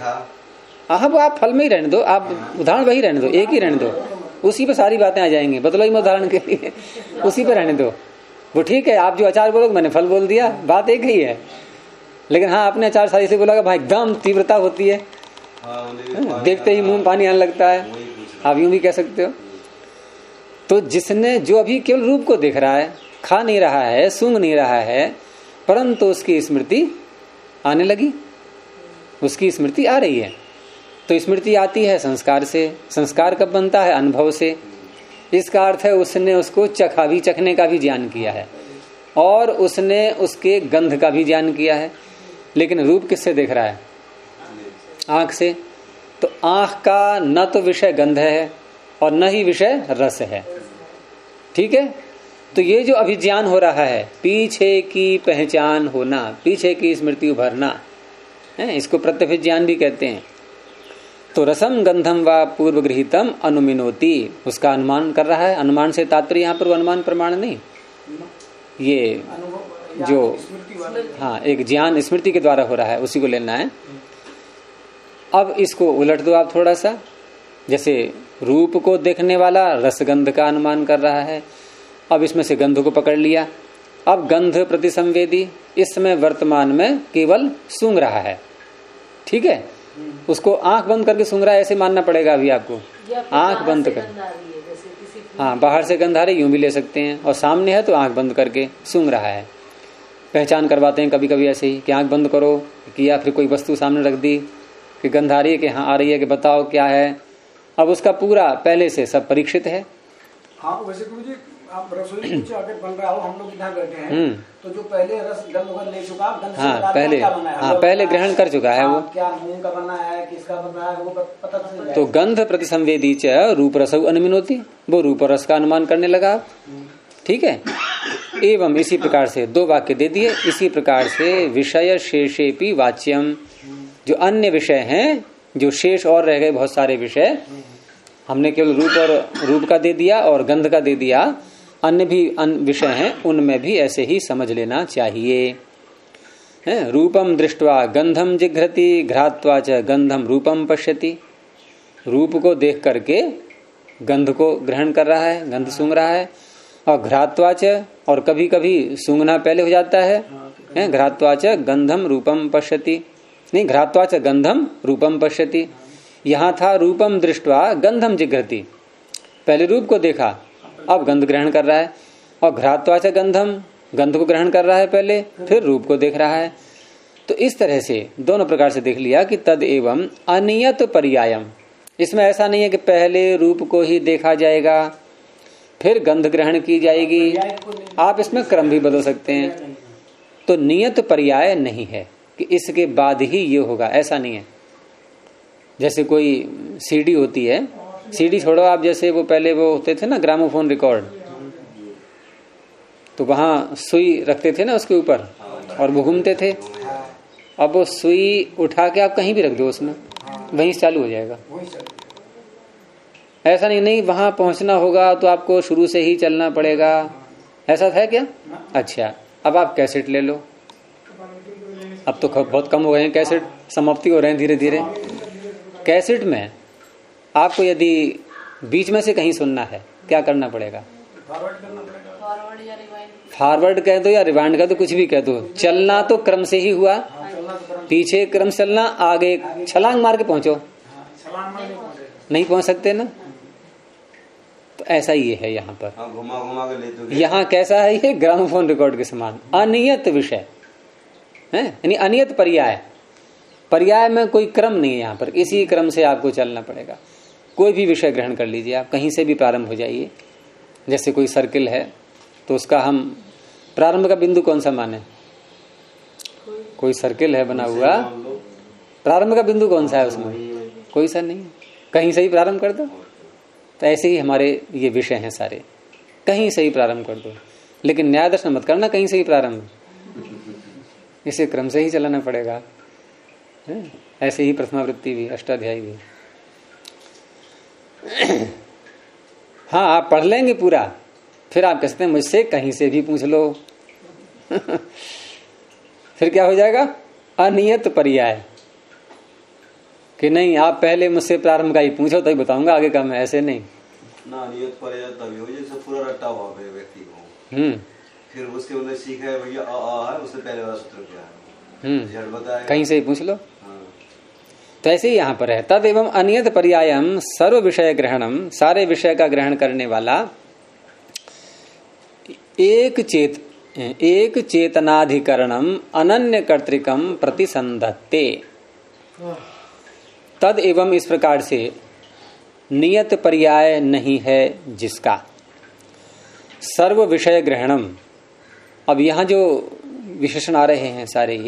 वो आप फल में ही रहने दो, आप उदाहरण वही रहने दो, एक ही रहने दो, उसी पे सारी बातें आ जाएंगी। बदलो ही उदाहरण के लिए, उसी पे रहने दो। वो ठीक है, आप जो अचार बोलोगे, मैंने फल बोल दिया, बात एक ही है। लेकिन हाँ, आपने अचार सारी से बोला भाई एकदम तीव्रता होती है, देखते ही मुंह पानी आने लगता है, आप यूं भी कह सकते हो। तो जिसने, जो अभी केवल रूप को देख रहा है, खा नहीं रहा है, सूंघ नहीं रहा है, परंतु उसकी स्मृति आने लगी, उसकी स्मृति आ रही है। तो स्मृति आती है संस्कार से। संस्कार कब बनता है? अनुभव से। इसका अर्थ है उसने उसको चखने का भी ज्ञान किया है और उसने उसके गंध का भी ज्ञान किया है। लेकिन रूप किससे देख रहा है? आंख से। तो आंख का न तो विषय गंध है और न ही विषय रस है, ठीक है। तो ये जो अभिज्ञान हो रहा है, पीछे की पहचान होना, पीछे की स्मृति उभरना है, इसको प्रत्यभिज्ञान भी कहते हैं। तो रसम गंधम व पूर्व गृहीतम अनुमिनोति, उसका अनुमान कर रहा है। अनुमान से तात्पर्य यहाँ पर अनुमान प्रमाण नहीं, ये जो हाँ एक ज्ञान स्मृति के द्वारा हो रहा है उसी को लेना है। अब इसको उलट दो आप थोड़ा सा, जैसे रूप को देखने वाला रसगंध का अनुमान कर रहा है, अब इसमें से गंध को पकड़ लिया। अब गंध प्रतिसंवेदी, इस समय वर्तमान में केवल सूंघ रहा है, ठीक है। उसको आंख बंद करके सूंघ रहा है ऐसे मानना पड़ेगा अभी आपको, आंख बंद कर, हाँ बाहर से गंध आ रही यूं भी ले सकते हैं, और सामने है तो आंख बंद करके सूंघ रहा है। पहचान करवाते हैं कभी कभी ऐसे ही कि आंख बंद करो किया, फिर कोई वस्तु सामने रख दी कि गंध आ रही है कि हाँ आ रही है, कि बताओ क्या है। अब उसका पूरा पहले से सब परीक्षित है। हाँ वैसे गुरु जी आप रसोई कुछ अगर बन रहा हो, हम लोग इधर बैठे हैं तो जो पहले रस गंध वगैरह ले चुका, गंध से पहले क्या बना है, पहले ग्रहण कर चुका है वो, क्या मूंग का बना है, किसका बना है, वो पता चल जाएगा। तो गंध प्रतिसंवेदी च रूप रसौ अनुमिनोति, वो रूप रस का अनुमान करने लगा। ठीक है। एवं इसी प्रकार से 2 वाक्य दे दिए। इसी प्रकार से विषय शेषेपि वाच्यम, जो अन्य विषय हैं, जो शेष और रह गए बहुत सारे विषय, हमने केवल रूप का दे दिया और गंध का दे दिया, अन्य भी विषय हैं, उनमें भी ऐसे ही समझ लेना चाहिए। रूपम दृष्ट्वा गंधम जिघ्रति घ्रात्वा च गंधम रूपम पश्यति, रूप को देख करके गंध को ग्रहण कर रहा है, गंध सूंघ रहा है। और घ्रात्वा च, और कभी कभी सूंघना पहले हो जाता है, घ्रात्वा च गंधम रूपम पश्यति, नहीं घ्रात्वा च गंधम रूपम पश्यति। यहाँ था रूपम दृष्ट्वा गंधम जिघ्रति, पहले रूप को देखा, अब गंध ग्रहण कर रहा है। और घ्रात्वा च गंधम, गंध को ग्रहण कर रहा है पहले, फिर रूप को देख रहा है। तो इस तरह से दोनों प्रकार से देख लिया कि तद एवं अनियत पर्यायम, इसमें ऐसा नहीं है कि पहले रूप को ही देखा जाएगा फिर गंध ग्रहण की जाएगी, आप इसमें क्रम भी बदल सकते हैं। तो नियत पर्याय नहीं है कि इसके बाद ही ये होगा, ऐसा नहीं है। जैसे कोई सीडी होती है, सीडी छोड़ो आप, जैसे वो पहले वो होते थे ना ग्रामोफोन रिकॉर्ड, तो वहां सुई रखते थे ना उसके ऊपर और वो घूमते थे। अब वो सुई उठा के आप कहीं भी रख दो उसमें, वहीं से चालू हो जाएगा। ऐसा नहीं वहां पहुंचना होगा तो आपको शुरू से ही चलना पड़ेगा, ऐसा था क्या? अच्छा, अब आप कैसेट ले लो, अब तो बहुत कम हो गए हैं कैसेट, समाप्ति हो रहे हैं धीरे धीरे। कैसेट में आपको यदि बीच में से कहीं सुनना है, क्या करना पड़ेगा? फॉरवर्ड कह दो या रिवाइंड कह दो, कुछ भी कह दो, चलना तो क्रम से ही हुआ, पीछे क्रम चलना, आगे छलांग मार के पहुंचो, नहीं पहुंच सकते ना। तो ऐसा ही है यहाँ पर, घुमा घुमा के ले तो यहाँ कैसा है, ये ग्रामोफोन रिकॉर्ड के समान अनियत विषय है, यानी अनियत पर्याय। पर्याय में कोई क्रम नहीं है यहाँ पर, इसी क्रम से आपको चलना पड़ेगा। कोई भी विषय ग्रहण कर लीजिए आप, कहीं से भी प्रारंभ हो जाइए। जैसे कोई सर्किल है तो उसका हम प्रारंभ का बिंदु कौन सा माने? कोई सर्किल है बना हुआ, प्रारंभ का बिंदु कौन सा है उसमें? कोई सा नहीं, कहीं से ही प्रारंभ कर दो। तो ऐसे ही हमारे ये विषय हैं सारे, कहीं से ही प्रारंभ कर दो, लेकिन न्याय दर्शन मत करना कहीं से ही प्रारंभ, इसे क्रम से ही चलाना पड़ेगा। ऐसे ही प्रथमावृत्ति भी, अष्टाध्यायी भी। हाँ, आप पढ़ लेंगे पूरा, फिर आप कहते हैं मुझसे कहीं से भी पूछ लो फिर क्या हो जाएगा? अनियत पर्याय, कि नहीं आप पहले मुझसे प्रारंभ का ही पूछो तभी बताऊंगा आगे का मैं, ऐसे नहीं ना। नियत पर्याय तभी हो जैसे पूरा रट्टा हुआ है व्यक्ति को, फिर उसके मतलब सीखा है भैया आ है, उससे पहले वाला सूत्र क्या है, बताया कहीं से ही पूछ लो। तो ऐसे ही यहाँ पर है, तद एवं अनियत पर्यायम सर्व विषय ग्रहणम, सारे विषय का ग्रहण करने वाला एक चेतनाधिकरणम अनन्य कर्तृकम प्रतिसंधत्ते। तद एवं इस प्रकार से नियत पर्याय नहीं है जिसका सर्व विषय ग्रहणम। अब यहां जो विशेषण आ रहे हैं सारे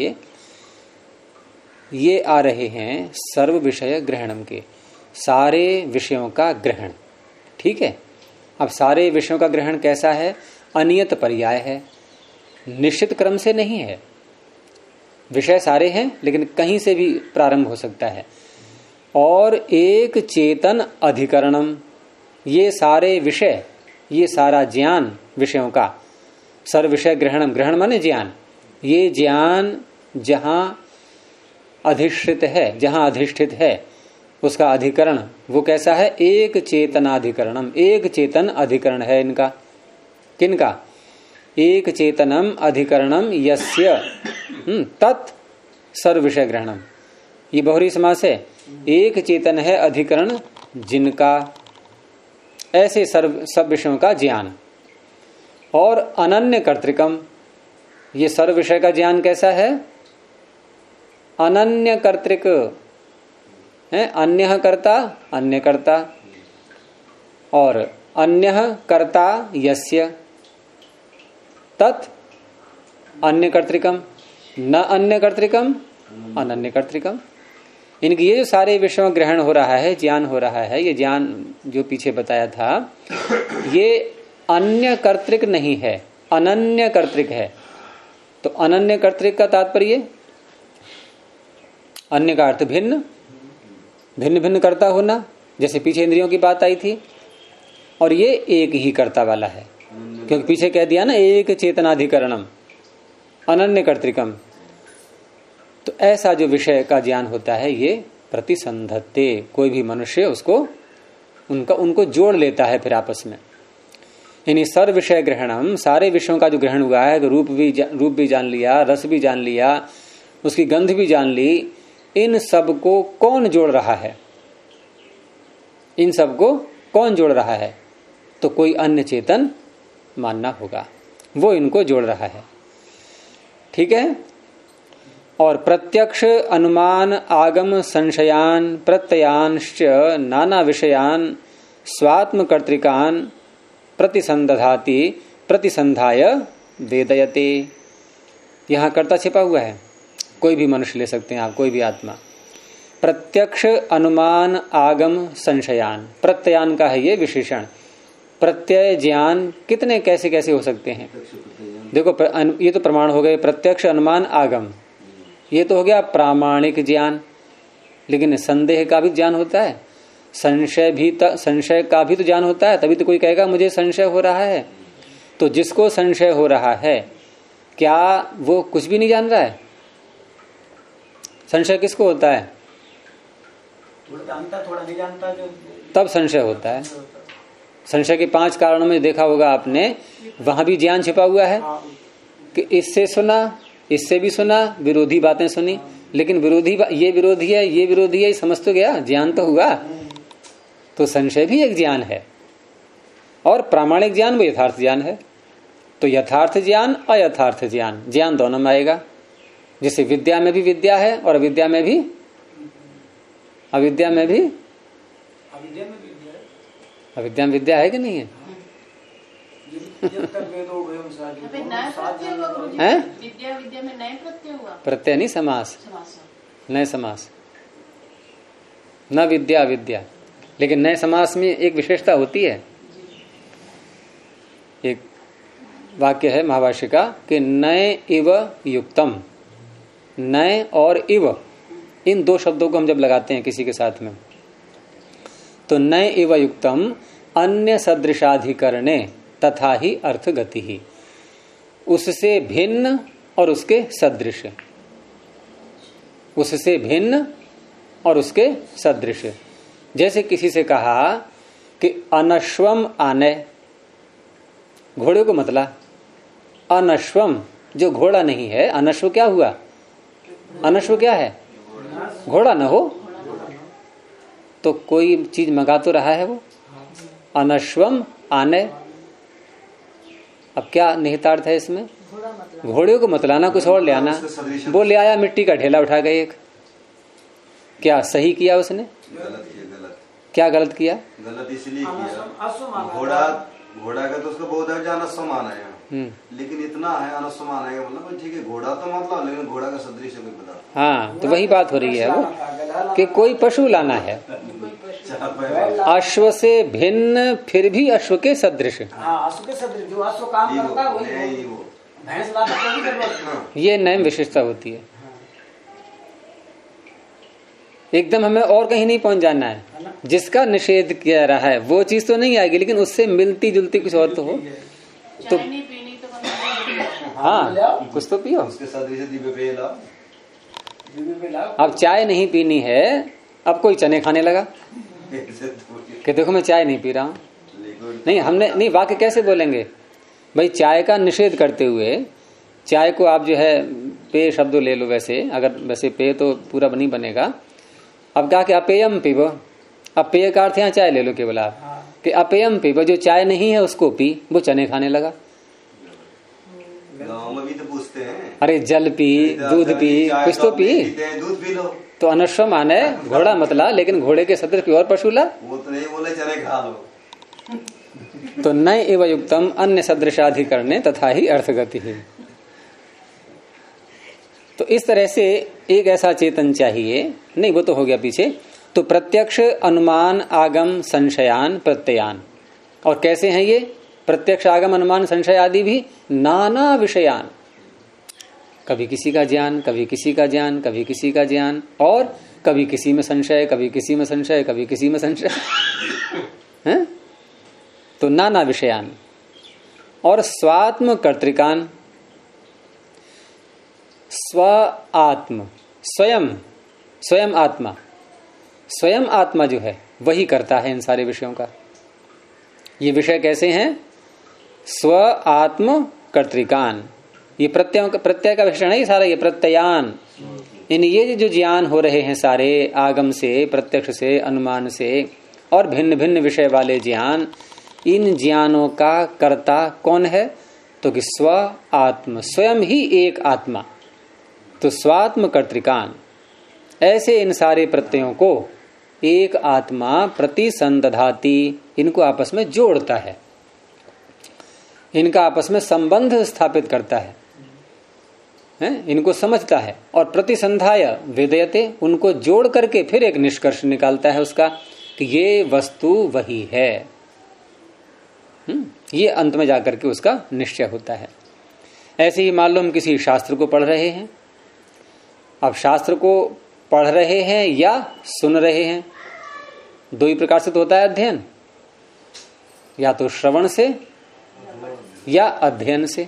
ये आ रहे हैं सर्व विषय ग्रहणम के, सारे विषयों का ग्रहण। ठीक है, अब सारे विषयों का ग्रहण कैसा है? अनियत पर्याय है, निश्चित क्रम से नहीं है। विषय सारे हैं लेकिन कहीं से भी प्रारंभ हो सकता है। और एक चेतन अधिकरणम, ये सारे विषय, ये सारा ज्ञान विषयों का, सर्व विषय ग्रहणम, ग्रहण माने ज्ञान, ये ज्ञान जहां अधिष्ठित है, जहां अधिष्ठित है उसका अधिकरण वो कैसा है? एक चेतनाधिकरणम, एक चेतन अधिकरण है इनका। किनका? एक चेतनम अधिकरणम यस्य तत् सर्व विषय ग्रहणम, ये बहुरी समास है। एक चेतन है अधिकरण जिनका, ऐसे सब विषयों का ज्ञान। और अनन्य कर्तृकम, ये सर्व विषय का ज्ञान कैसा है? अनन्य कर्तृक है, अन्य कर्ता अन्य कर्ता। और अन्यः कर्ता यस्य तत् अन्य कर्तृकम न अन्य कर्तृकम अनन्य कर्तृकम। इनकी ये जो सारे विषयों ग्रहण हो रहा है, ज्ञान हो रहा है, ये ज्ञान जो पीछे बताया था, ये अन्य कर्तृक नहीं है, अनन्य कर्तृक है। तो अनन्य कर्तृक का तात्पर्य, अन्य का अर्थ भिन्न, भिन्न भिन्न कर्ता होना, जैसे पीछे इंद्रियों की बात आई थी। और ये एक ही कर्ता वाला है, क्योंकि पीछे कह दिया ना एक चेतनाधिकरणम अनन्य कर्तृकम। तो ऐसा जो विषय का ज्ञान होता है ये प्रतिसंधत्ते, कोई भी मनुष्य उसको उनको जोड़ लेता है फिर आपस में। यानी सर्व विषय ग्रहणम, सारे विषयों का जो ग्रहण हुआ है, रूप भी जान लिया, रस भी जान लिया, उसकी गंध भी जान ली, इन सब को कौन जोड़ रहा है? इन सब को कौन जोड़ रहा है? तो कोई अन्य चेतन मानना होगा, वो इनको जोड़ रहा है। ठीक है। और प्रत्यक्ष अनुमान आगम संशयान प्रत्ययांश्च नाना विषयान स्वात्म कर्तृकान प्रतिसंधाति प्रतिसंधाय वेदयते। यहां कर्ता छिपा हुआ है, कोई भी मनुष्य ले सकते हैं आप, कोई भी आत्मा। प्रत्यक्ष अनुमान आगम संशयान, प्रत्ययान का है ये विशेषण। प्रत्यय ज्ञान कितने कैसे कैसे हो सकते हैं? देखो ये तो प्रमाण हो गए, प्रत्यक्ष अनुमान आगम, ये तो हो गया प्रामाणिक ज्ञान। लेकिन संदेह का भी ज्ञान होता है, संशय का भी तो ज्ञान होता है, तभी तो कोई कहेगा मुझे संशय हो रहा है। तो जिसको संशय हो रहा है, क्या वो कुछ भी नहीं जान रहा है? संशय किसको होता है? थोड़ा जानता थोड़ा नहीं जानता, जो तब संशय होता है। संशय के 5 कारणों में देखा होगा आपने, वहां भी ज्ञान छिपा हुआ है कि इससे सुना, इससे भी सुना, विरोधी बातें सुनी, लेकिन ये विरोधी है, ये विरोधी है, समझ तो गया, ज्ञान तो हुआ। तो संशय भी एक ज्ञान है। और प्रामाणिक ज्ञान वो यथार्थ ज्ञान है। तो यथार्थ ज्ञान अयथार्थ ज्ञान, ज्ञान दोनों में आएगा। जैसे विद्या में भी विद्या है और अविद्या में भी अविद्या में विद्या है कि नहीं है? विद्या में नए प्रत्यय हुआ, प्रत्यय नहीं, समास, नए समास, न विद्या विद्या। लेकिन नए समास में एक विशेषता होती है। एक वाक्य है महाभाष्य का कि नए इव युक्तम, नए और इव, इन 2 शब्दों को हम जब लगाते हैं किसी के साथ में, तो नए इव युक्तम अन्य सदृशाधिकरणे तथा ही अर्थ गति ही, उससे भिन्न और उसके सदृश, उससे भिन्न और उसके सदृश। जैसे किसी से कहा कि अनश्वम आने, घोड़े को मतला, अनश्वम जो घोड़ा नहीं है, अनश्व क्या हुआ? अनश्व क्या है? घोड़ा न हो तो कोई चीज मंगा तो रहा है वो, अनश्वम आने। अब क्या निहितार्थ है इसमें? घोड़े को मतलाना, कुछ और ले आना। वो ले आया मिट्टी का ढेला उठा गए एक, क्या सही किया उसने? गलत। क्या गलत किया? गलत इसलिए किया, घोड़ा का तो उसका बहुत है अनस्व माना है, लेकिन इतना है अनस्व माना है, मतलब ठीक है घोड़ा तो मतलब, लेकिन घोड़ा का सदृश कोई पता। हाँ, तो वही बात हो रही है वो कि कोई पशु लाना है, अश्व से भिन्न फिर भी अश्व के सदृश। अश्व के सदृश, जो अश्व काम करता है वही भैंस लाना, ये नयम विशेषता होती है। एकदम हमें और कहीं नहीं पहुंच जाना है, जिसका निषेध किया रहा है वो चीज तो नहीं आएगी, लेकिन उससे मिलती जुलती कुछ और तो हो। तो हाँ, कुछ तो पियो। अब चाय नहीं पीनी है, अब कोई चने खाने लगा कि देखो मैं चाय नहीं पी रहा हूं। नहीं, हमने नहीं, वाक्य कैसे बोलेंगे भाई? चाय का निषेध करते हुए, चाय को आप जो है पेय शब्द ले लो, वैसे अगर वैसे पेय तो पूरा नहीं बनेगा। अब कहा कि अपेयम पीबो, अब पेय का अर्थ यहाँ चाय ले लो केवल आप, कि अपेयम पीबो, जो चाय नहीं है उसको पी। वो चने खाने लगा। गाँव में भी तो पूछते हैं, अरे जल पी, दूध पी, कुछ तो पी। दूध पी लो। तो अनश्व माने घोड़ा मतला, लेकिन घोड़े के सदृश कोई और पशु ला। वो तो नहीं बोले चने खा लो। तो न एव युक्तम अन्य सदृशाधिकरणे तथा ही अर्थगति है। तो इस तरह से एक ऐसा चेतन चाहिए, नहीं वो तो हो गया पीछे। तो प्रत्यक्ष अनुमान आगम संशयान प्रत्ययान, और कैसे हैं ये प्रत्यक्ष आगम अनुमान संशय आदि भी? नाना विषयान, कभी किसी का ज्ञान, कभी किसी का ज्ञान, कभी किसी का ज्ञान, और कभी किसी में संशय, कभी किसी में संशय, कभी किसी में संशय है? तो नाना विषयान। और स्वात्म कर्तृकान, स्व आत्म, स्वयं, स्वयं आत्मा, स्वयं आत्मा जो है वही करता है इन सारे विषयों का। ये विषय कैसे हैं? स्व आत्म कर्तृकान। ये प्रत्यय का विषय नहीं सारा, ये प्रत्ययान। इन ये जो ज्ञान हो रहे हैं सारे आगम से, प्रत्यक्ष से, अनुमान से और भिन्न भिन्न विषय वाले ज्ञान, इन ज्ञानों का कर्ता कौन है? तो कि स्व आत्म, स्वयं ही एक आत्मा। तो स्वात्म कर्तृकान, ऐसे इन सारे प्रत्ययों को एक आत्मा प्रतिसंदधाति, इनको आपस में जोड़ता है, इनका आपस में संबंध स्थापित करता है, इनको समझता है। और प्रतिसंधाय वेदयते, उनको जोड़ करके फिर एक निष्कर्ष निकालता है उसका कि ये वस्तु वही है। ये अंत में जाकर के उसका निश्चय होता है। ऐसे ही मान लो हम किसी शास्त्र को पढ़ रहे हैं। अब शास्त्र को पढ़ रहे हैं या सुन रहे हैं, दो ही प्रकार से तो होता है अध्ययन, या तो श्रवण से या अध्ययन से।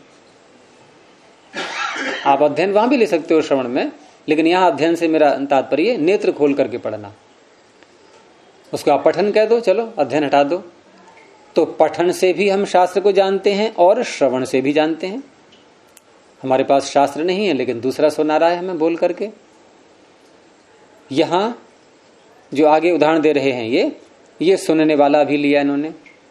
आप अध्ययन वहां भी ले सकते हो श्रवण में, लेकिन यहां अध्ययन से मेरा तात्पर्य नेत्र खोल करके पढ़ना। उसको आप पठन कह दो, चलो अध्ययन हटा दो। तो पठन से भी हम शास्त्र को जानते हैं और श्रवण से भी जानते हैं। हमारे पास शास्त्र नहीं है लेकिन दूसरा सुना रहा है हमें बोल करके। यहां जो आगे उदाहरण दे रहे हैं ये सुनने वाला भी लिया इन्होंने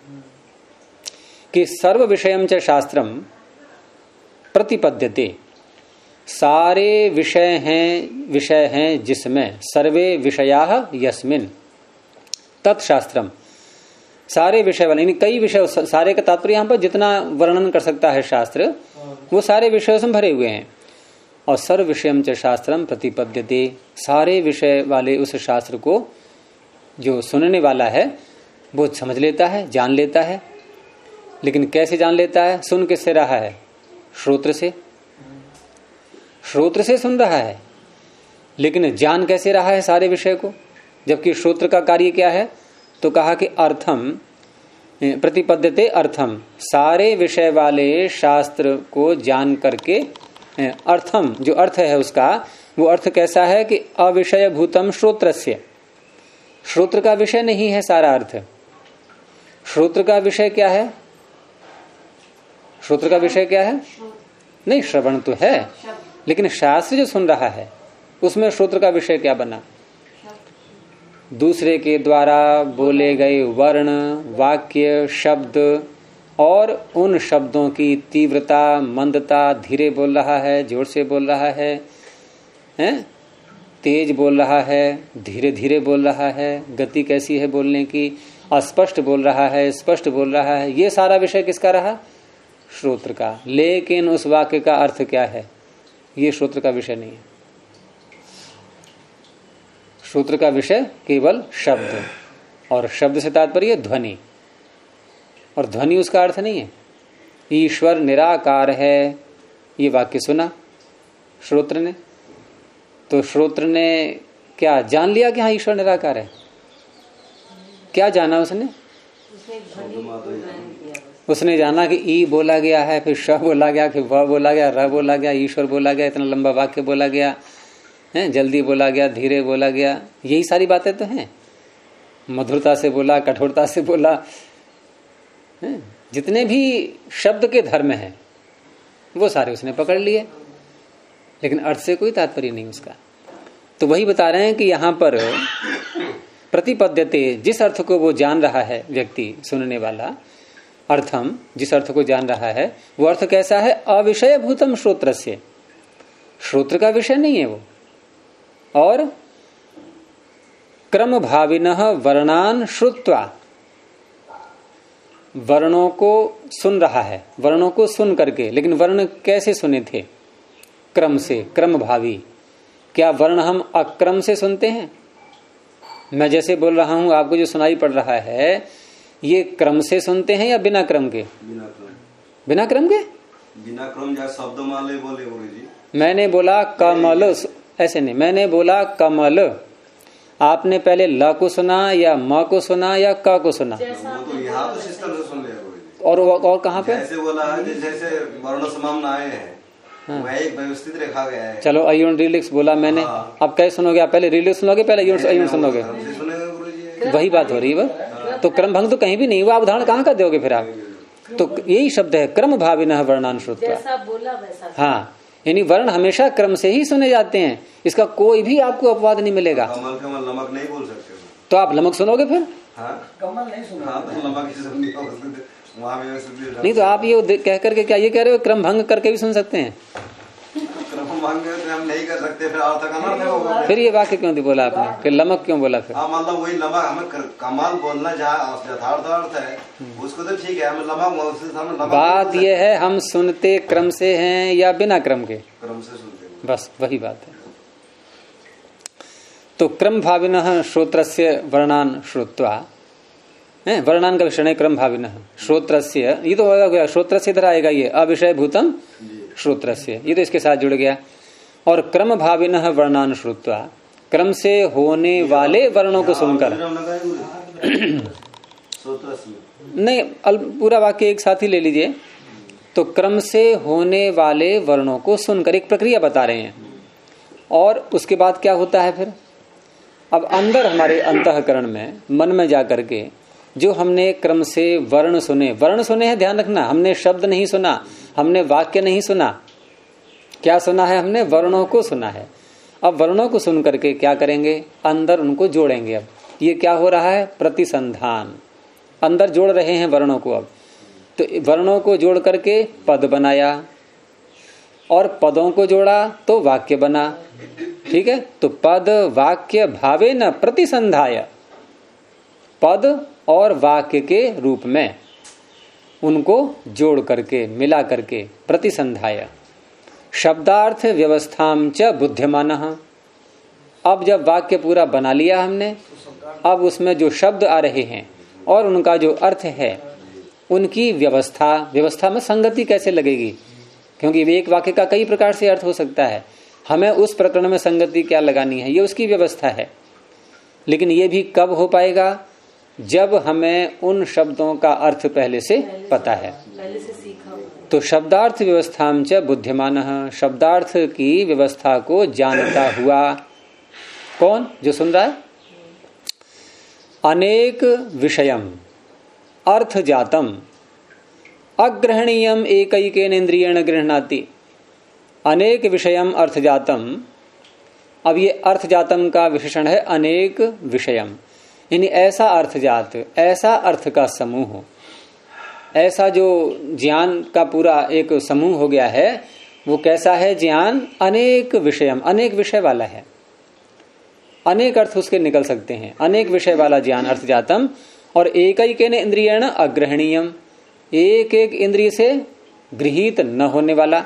कि सर्व विषयम च शास्त्रम प्रतिपद्यते, सारे विषय हैं जिसमें, सर्वे विषयाः यस्मिन तत्शास्त्रम, सारे विषय वाले, यानी कई विषय, सारे का तात्पर्य यहां पर जितना वर्णन कर सकता है शास्त्र वो सारे विषयों से भरे हुए हैं। और सर्व विषयम च शास्त्रम प्रतिपद्यते, सारे विषय वाले उस शास्त्र को जो सुनने वाला है वो समझ लेता है, जान लेता है। लेकिन कैसे जान लेता है? सुन किससे रहा है? श्रोत्र से, श्रोत्र से सुन रहा है। लेकिन जान कैसे रहा है सारे विषय को? जबकि श्रोत्र का कार्य क्या है? तो कहा कि अर्थम प्रतिपद्यते अर्थम, सारे विषय वाले शास्त्र को जान करके अर्थम, जो अर्थ है उसका, वो अर्थ कैसा है कि अविषय भूतम श्रोत्रस्य, श्रोत्र का विषय नहीं है सारा अर्थ। श्रोत्र का विषय क्या है? श्रोत्र का विषय क्या है? नहीं, श्रवण तो है, लेकिन शास्त्र जो सुन रहा है उसमें श्रोत्र का विषय क्या बना? दूसरे के द्वारा बोले गए वर्ण, वाक्य, शब्द और उन शब्दों की तीव्रता, मंदता, धीरे बोल रहा है, जोर से बोल रहा है, तेज बोल रहा है, धीरे धीरे बोल रहा है, गति कैसी है बोलने की, अस्पष्ट बोल रहा है, स्पष्ट बोल रहा है, ये सारा विषय किसका रहा? श्रोत्र का। लेकिन उस वाक्य का अर्थ क्या है? ये श्रोत्र का विषय नहीं है। श्रोत्र का विषय केवल शब्द, और शब्द से तात्पर्य ध्वनि, और ध्वनि उसका अर्थ नहीं है। ईश्वर निराकार है, ये वाक्य सुना श्रोत्र ने, तो श्रोत्र ने क्या जान लिया कि हाँ ईश्वर निराकार है? क्या जाना उसने? उसने जाना कि ई बोला गया है, फिर श बोला गया, फिर व बोला गया, र बोला गया, ईश्वर बोला गया, इतना लंबा वाक्य बोला गया है, जल्दी बोला गया, धीरे बोला गया, यही सारी बातें तो हैं। मधुरता से बोला, कठोरता से बोला, जितने भी शब्द के धर्म हैं वो सारे उसने पकड़ लिए, लेकिन अर्थ से कोई तात्पर्य नहीं उसका। तो वही बता रहे हैं कि यहां पर प्रतिपद्यते, जिस अर्थ को वो जान रहा है व्यक्ति, सुनने वाला, अर्थम, जिस अर्थ को जान रहा है वो अर्थ कैसा है? अविषय भूतम श्रोत्रस्य, श्रोत्र का विषय नहीं है वो। और क्रम भाविनः वर्णान श्रुत्वा, वर्णों को सुन रहा है, वर्णों को सुन करके, लेकिन वर्ण कैसे सुने थे? क्रम से, क्रम भावी। क्या वर्ण हम अक्रम से सुनते हैं? मैं जैसे बोल रहा हूं, आपको जो सुनाई पड़ रहा है, ये क्रम से सुनते हैं या बिना क्रम के? बिना क्रम। बिना क्रम के? बिना क्रम या शब्द माले बोले गुरुजी। मैंने बोला कमल, ऐसे नहीं, मैंने बोला कमल। आपने पहले ल को सुना या म को सुना या क को सुना? वो तो यहाँ तो सिस्टम से सुन लिया गुरुजी। और कहाँ पे? जैसे बोला है, जैसे वर्ण समाम्न आए हैं, वह एक व्यवस्थित रेखा गया है। चलो अयुण रिलिक्स बोला मैंने। अब कैसे सुनोगे आप? पहले रिलिक्स सुनोगे, पहले अयुण सुनोगे? वही बात हो रही है बस। तो क्रम भंग तो कहीं भी नहीं हुआ, उदाहरण कहाँ का दोगे फिर आप? तो यही शब्द है, क्रम भाविनः वर्णान श्रुत्वा। हाँ, यानी वर्ण हमेशा क्रम से ही सुने जाते हैं, इसका कोई भी आपको अपवाद नहीं मिलेगा। कमल कमल लमक नहीं बोल सकते, तो आप लमक सुनोगे फिर? कमल नहीं सुना। हाँ, तो लमक वहाँ नहीं, तो आप ये कह करके क्या ये कह रहे हो क्रम भंग करके भी सुन सकते हैं? क्रम भंग हम नहीं कर सकते, फिर अर्थ का अनर्थ होगा। फिर ये वाक्य क्यों बोला आपने? फिर लमक क्यों बोला फिर? मतलब वही लमक, हमें कमाल बोलना जहाँ यथार्थ अर्थ है उसको तो ठीक है, हमें लमक। बात ये है, हम सुनते क्रम से हैं या बिना क्रम के? क्रम से सुनते हैं, बस वही बात है। तो क्रम भाविनः श्रोत्रस्य वर्णान श्रुत्वा, वर्णान का विषय क्रम भाविनः श्रोत्रस्य, ये तो हो गया श्रोत्रस्य, इधर आएगा ये अविषय भूतम श्रोत्रस्य, ये तो इसके साथ जुड़ गया। और क्रम भाविनः वर्णान श्रुत्वा, क्रम से होने वाले वर्णों को सुनकर, नहीं पूरा वाक्य एक साथ ही ले लीजिए। तो क्रम से होने वाले वर्णों को सुनकर, एक प्रक्रिया बता रहे हैं। और उसके बाद क्या होता है फिर? अब अंदर हमारे अंतःकरण में, मन में जाकर के जो हमने क्रम से वर्ण सुने हैं, ध्यान रखना, हमने शब्द नहीं सुना, हमने वाक्य नहीं सुना। क्या सुना है हमने? वर्णों को सुना है। अब वर्णों को सुन करके क्या करेंगे? अंदर उनको जोड़ेंगे। अब ये क्या हो रहा है? प्रतिसंधान। अंदर जोड़ रहे हैं वर्णों को। अब तो वर्णों को जोड़ करके पद बनाया, और पदों को जोड़ा तो वाक्य बना। ठीक है, तो पद वाक्य भावेन प्रतिसंधाय, पद और वाक्य के रूप में उनको जोड़ करके, मिला करके, प्रतिसंधाय। शब्दार्थ व्यवस्थाम च बुद्धिमानः। अब जब वाक्य पूरा बना लिया हमने, अब उसमें जो शब्द आ रहे हैं और उनका जो अर्थ है, उनकी व्यवस्था में संगति कैसे लगेगी? क्योंकि एक वाक्य का कई प्रकार से अर्थ हो सकता है, हमें उस प्रकरण में संगति क्या लगानी है, ये उसकी व्यवस्था है। लेकिन ये भी कब हो पाएगा? जब हमें उन शब्दों का अर्थ पहले से पता है। पहले से सीखा। तो शब्दार्थ व्यवस्थाम च बुद्धिमानः, शब्दार्थ की व्यवस्था को जानता हुआ। कौन? जो सुन रहा है। अनेक विषयम अर्थ जातम अग्रहणीयम एकैकेन इंद्रियेण गृह्णाति। अनेक विषयम अर्थ जातम। अब ये अर्थ जातम का विशेषण है अनेक विषयम, यानी ऐसा अर्थ जात, ऐसा अर्थ का समूह, ऐसा जो ज्ञान का पूरा एक समूह हो गया है, वो कैसा है? ज्ञान अनेक विषयम, अनेक विषय वाला है, अनेक अर्थ उसके निकल सकते हैं। अनेक विषय वाला ज्ञान अर्थ जातम। और एकैकेन इंद्रियेण अग्रहणीयम, एक एक इंद्रिय से गृहीत न होने वाला।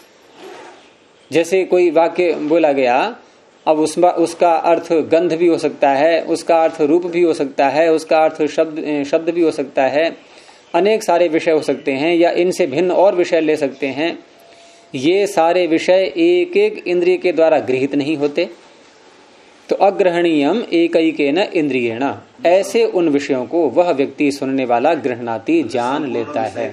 जैसे कोई वाक्य बोला गया, अब उसका अर्थ गंध भी हो सकता है, उसका अर्थ रूप भी हो सकता है, उसका अर्थ शब्द भी हो सकता है, अनेक सारे विषय हो सकते हैं, या इनसे भिन्न और विषय ले सकते हैं। ये सारे विषय एक एक इंद्रिय के द्वारा गृहीत नहीं होते। तो अग्रहणीयम एकैकेन इंद्रियेण, ऐसे उन विषयों को वह व्यक्ति सुनने वाला गृह्णाति, जान लेता है।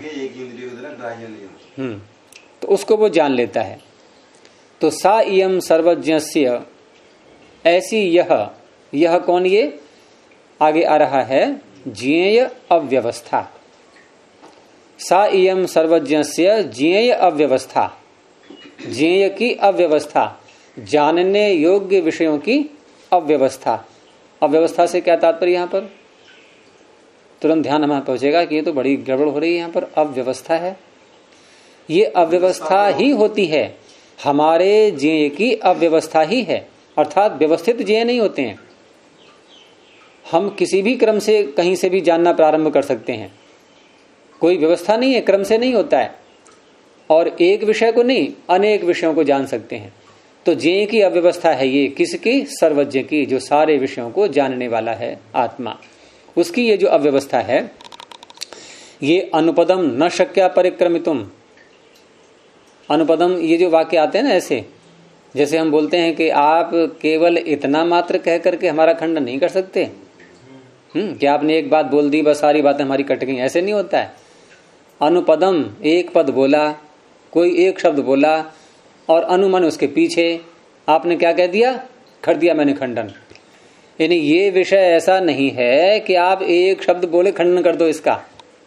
तो उसको वो जान लेता है। तो सा इयम सर्वज्ञस्य, ऐसी यह कौन? ये आगे आ रहा है, ज्ञेय अव्यवस्था। सा इयम सर्वज्ञस्य ज्ञेय अव्यवस्था, ज्ञेय की अव्यवस्था, जानने योग्य विषयों की अव्यवस्था। अव्यवस्था से क्या तात्पर्य? यहाँ पर तुरंत ध्यान हमें पहुंचेगा कि ये तो बड़ी गड़बड़ हो रही है। यहाँ पर अव्यवस्था है, ये अव्यवस्था ही होती है, हमारे ज्ञेय की अव्यवस्था ही है, अर्थात व्यवस्थित ज्ञेय नहीं होते हैं। हम किसी भी क्रम से कहीं से भी जानना प्रारंभ कर सकते हैं, कोई व्यवस्था नहीं है, क्रम से नहीं होता है, और एक विषय को नहीं अनेक विषयों को जान सकते हैं। तो जे की अव्यवस्था है ये, किसकी? सर्वज्ञ की, जो सारे विषयों को जानने वाला है आत्मा, उसकी ये जो अव्यवस्था है। ये अनुपदम न शक्या परिक्रमितुम, अनुपदम ये जो वाक्य आते हैं ना, ऐसे जैसे हम बोलते हैं कि आप केवल इतना मात्र कह करके हमारा खंडन नहीं कर सकते, कि आपने एक बात बोल दी बस सारी बातें हमारी कट गई, ऐसे नहीं होता है। अनुपदम, एक पद बोला, कोई एक शब्द बोला और अनुमान उसके पीछे आपने क्या कह दिया? कर दिया मैंने खंडन। यानी ये विषय ऐसा नहीं है कि आप एक शब्द बोले खंडन कर दो इसका।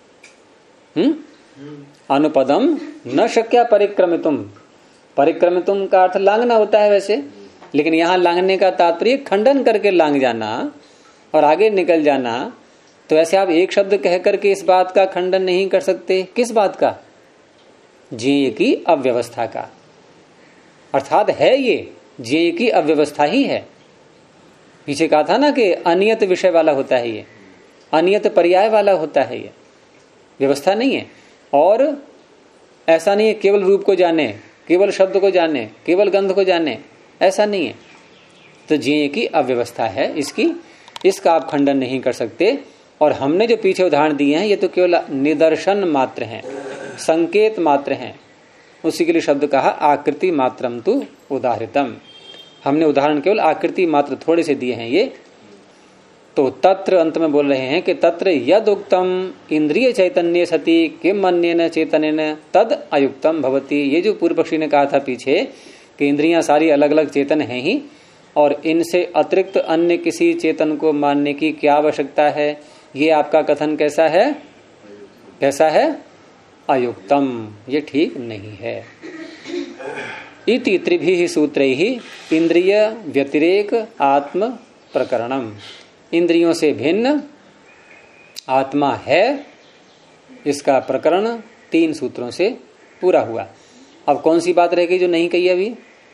अनुपदम न शक्या परिक्रमितुम, परिक्रमितुम का अर्थ लांघना होता है वैसे, लेकिन यहां लांघने का तात्पर्य खंडन करके लांघ जाना और आगे निकल जाना। तो ऐसे आप एक शब्द कह करके इस बात का खंडन नहीं कर सकते। किस बात का? ज्ञेय की अव्यवस्था का। अर्थात है ये ज्ञेय की अव्यवस्था ही है। पीछे कहा था ना कि अनियत विषय वाला होता है ये, अनियत पर्याय वाला होता है ये, व्यवस्था नहीं है। और ऐसा नहीं है केवल रूप को जाने, केवल शब्द को जाने, केवल गंध को जाने, ऐसा नहीं है। तो ज्ञेय की अव्यवस्था है इसकी, इसका आप खंडन नहीं कर सकते। और हमने जो पीछे उदाहरण दिए हैं ये तो केवल निदर्शन मात्र हैं, संकेत मात्र हैं। उसी के लिए शब्द कहा आकृति मात्रम तु उदाहृतम, हमने उदाहरण केवल आकृति मात्र थोड़े से दिए हैं ये। तो तत्र अंत में बोल रहे हैं कि तत्र यद उक्तम इंद्रिय चैतन्य सति किम अन्येन चेतनेन तद अयुक्तम भवति। ये जो पूर्व पक्षी ने कहा था पीछे कि इंद्रियां सारी अलग अलग चेतन हैं ही, और इनसे अतिरिक्त अन्य किसी चेतन को मानने की क्या आवश्यकता है, ये आपका कथन कैसा है? कैसा है? अयुक्तम, ये ठीक नहीं है। इति त्रिभिः सूत्रैः इंद्रिय व्यतिरेक आत्म प्रकरणम, इंद्रियों से भिन्न आत्मा है, इसका प्रकरण 3 सूत्रों से पूरा हुआ। अब कौन सी बात रहेगी जो नहीं कही अभी?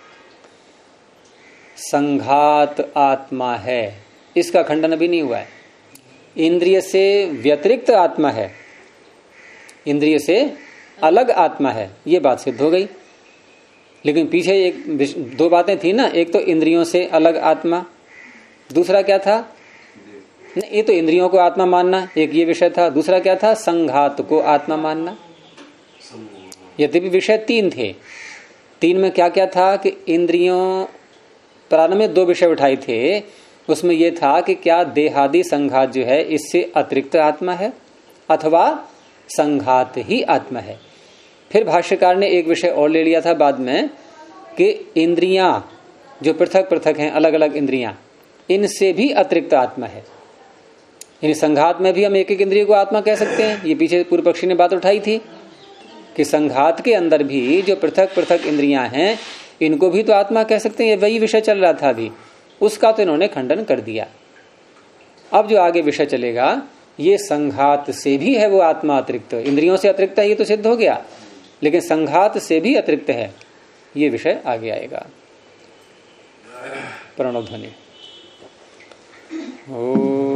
संघात आत्मा है, इसका खंडन अभी नहीं हुआ है। इंद्रिय से व्यतिरिक्त आत्मा है, इंद्रिय से अलग आत्मा है, ये बात सिद्ध हो गई। लेकिन पीछे एक 2 बातें थी ना, एक तो इंद्रियों से अलग आत्मा, दूसरा क्या था? ये तो इंद्रियों को आत्मा मानना, एक ये विषय था। दूसरा क्या था? संघात को आत्मा मानना। यद्यपि विषय 3 थे, 3 में क्या क्या था कि इंद्रियों, प्रारंभ में 2 विषय उठाए थे, उसमें यह था कि क्या देहादि संघात जो है इससे अतिरिक्त आत्मा है अथवा संघात ही आत्मा है। फिर भाष्यकार ने एक विषय और ले लिया था बाद में कि इंद्रियां जो पृथक पृथक हैं, अलग अलग इंद्रियां, इनसे भी अतिरिक्त आत्मा है। यानी संघात में भी हम एक एक इंद्रिय को आत्मा कह सकते हैं। ये पीछे पूर्व पक्षी ने बात उठाई थी कि संघात के अंदर भी जो पृथक पृथक इंद्रियां हैं इनको भी तो आत्मा कह सकते हैं। ये वही विषय चल रहा था अभी, उसका तो इन्होंने खंडन कर दिया। अब जो आगे विषय चलेगा ये संघात से भी है वो आत्मा अतिरिक्त, इंद्रियों से अतिरिक्त है ये तो सिद्ध हो गया, लेकिन संघात से भी अतिरिक्त है, ये विषय आगे आएगा। प्रणव ध्वनि। ओ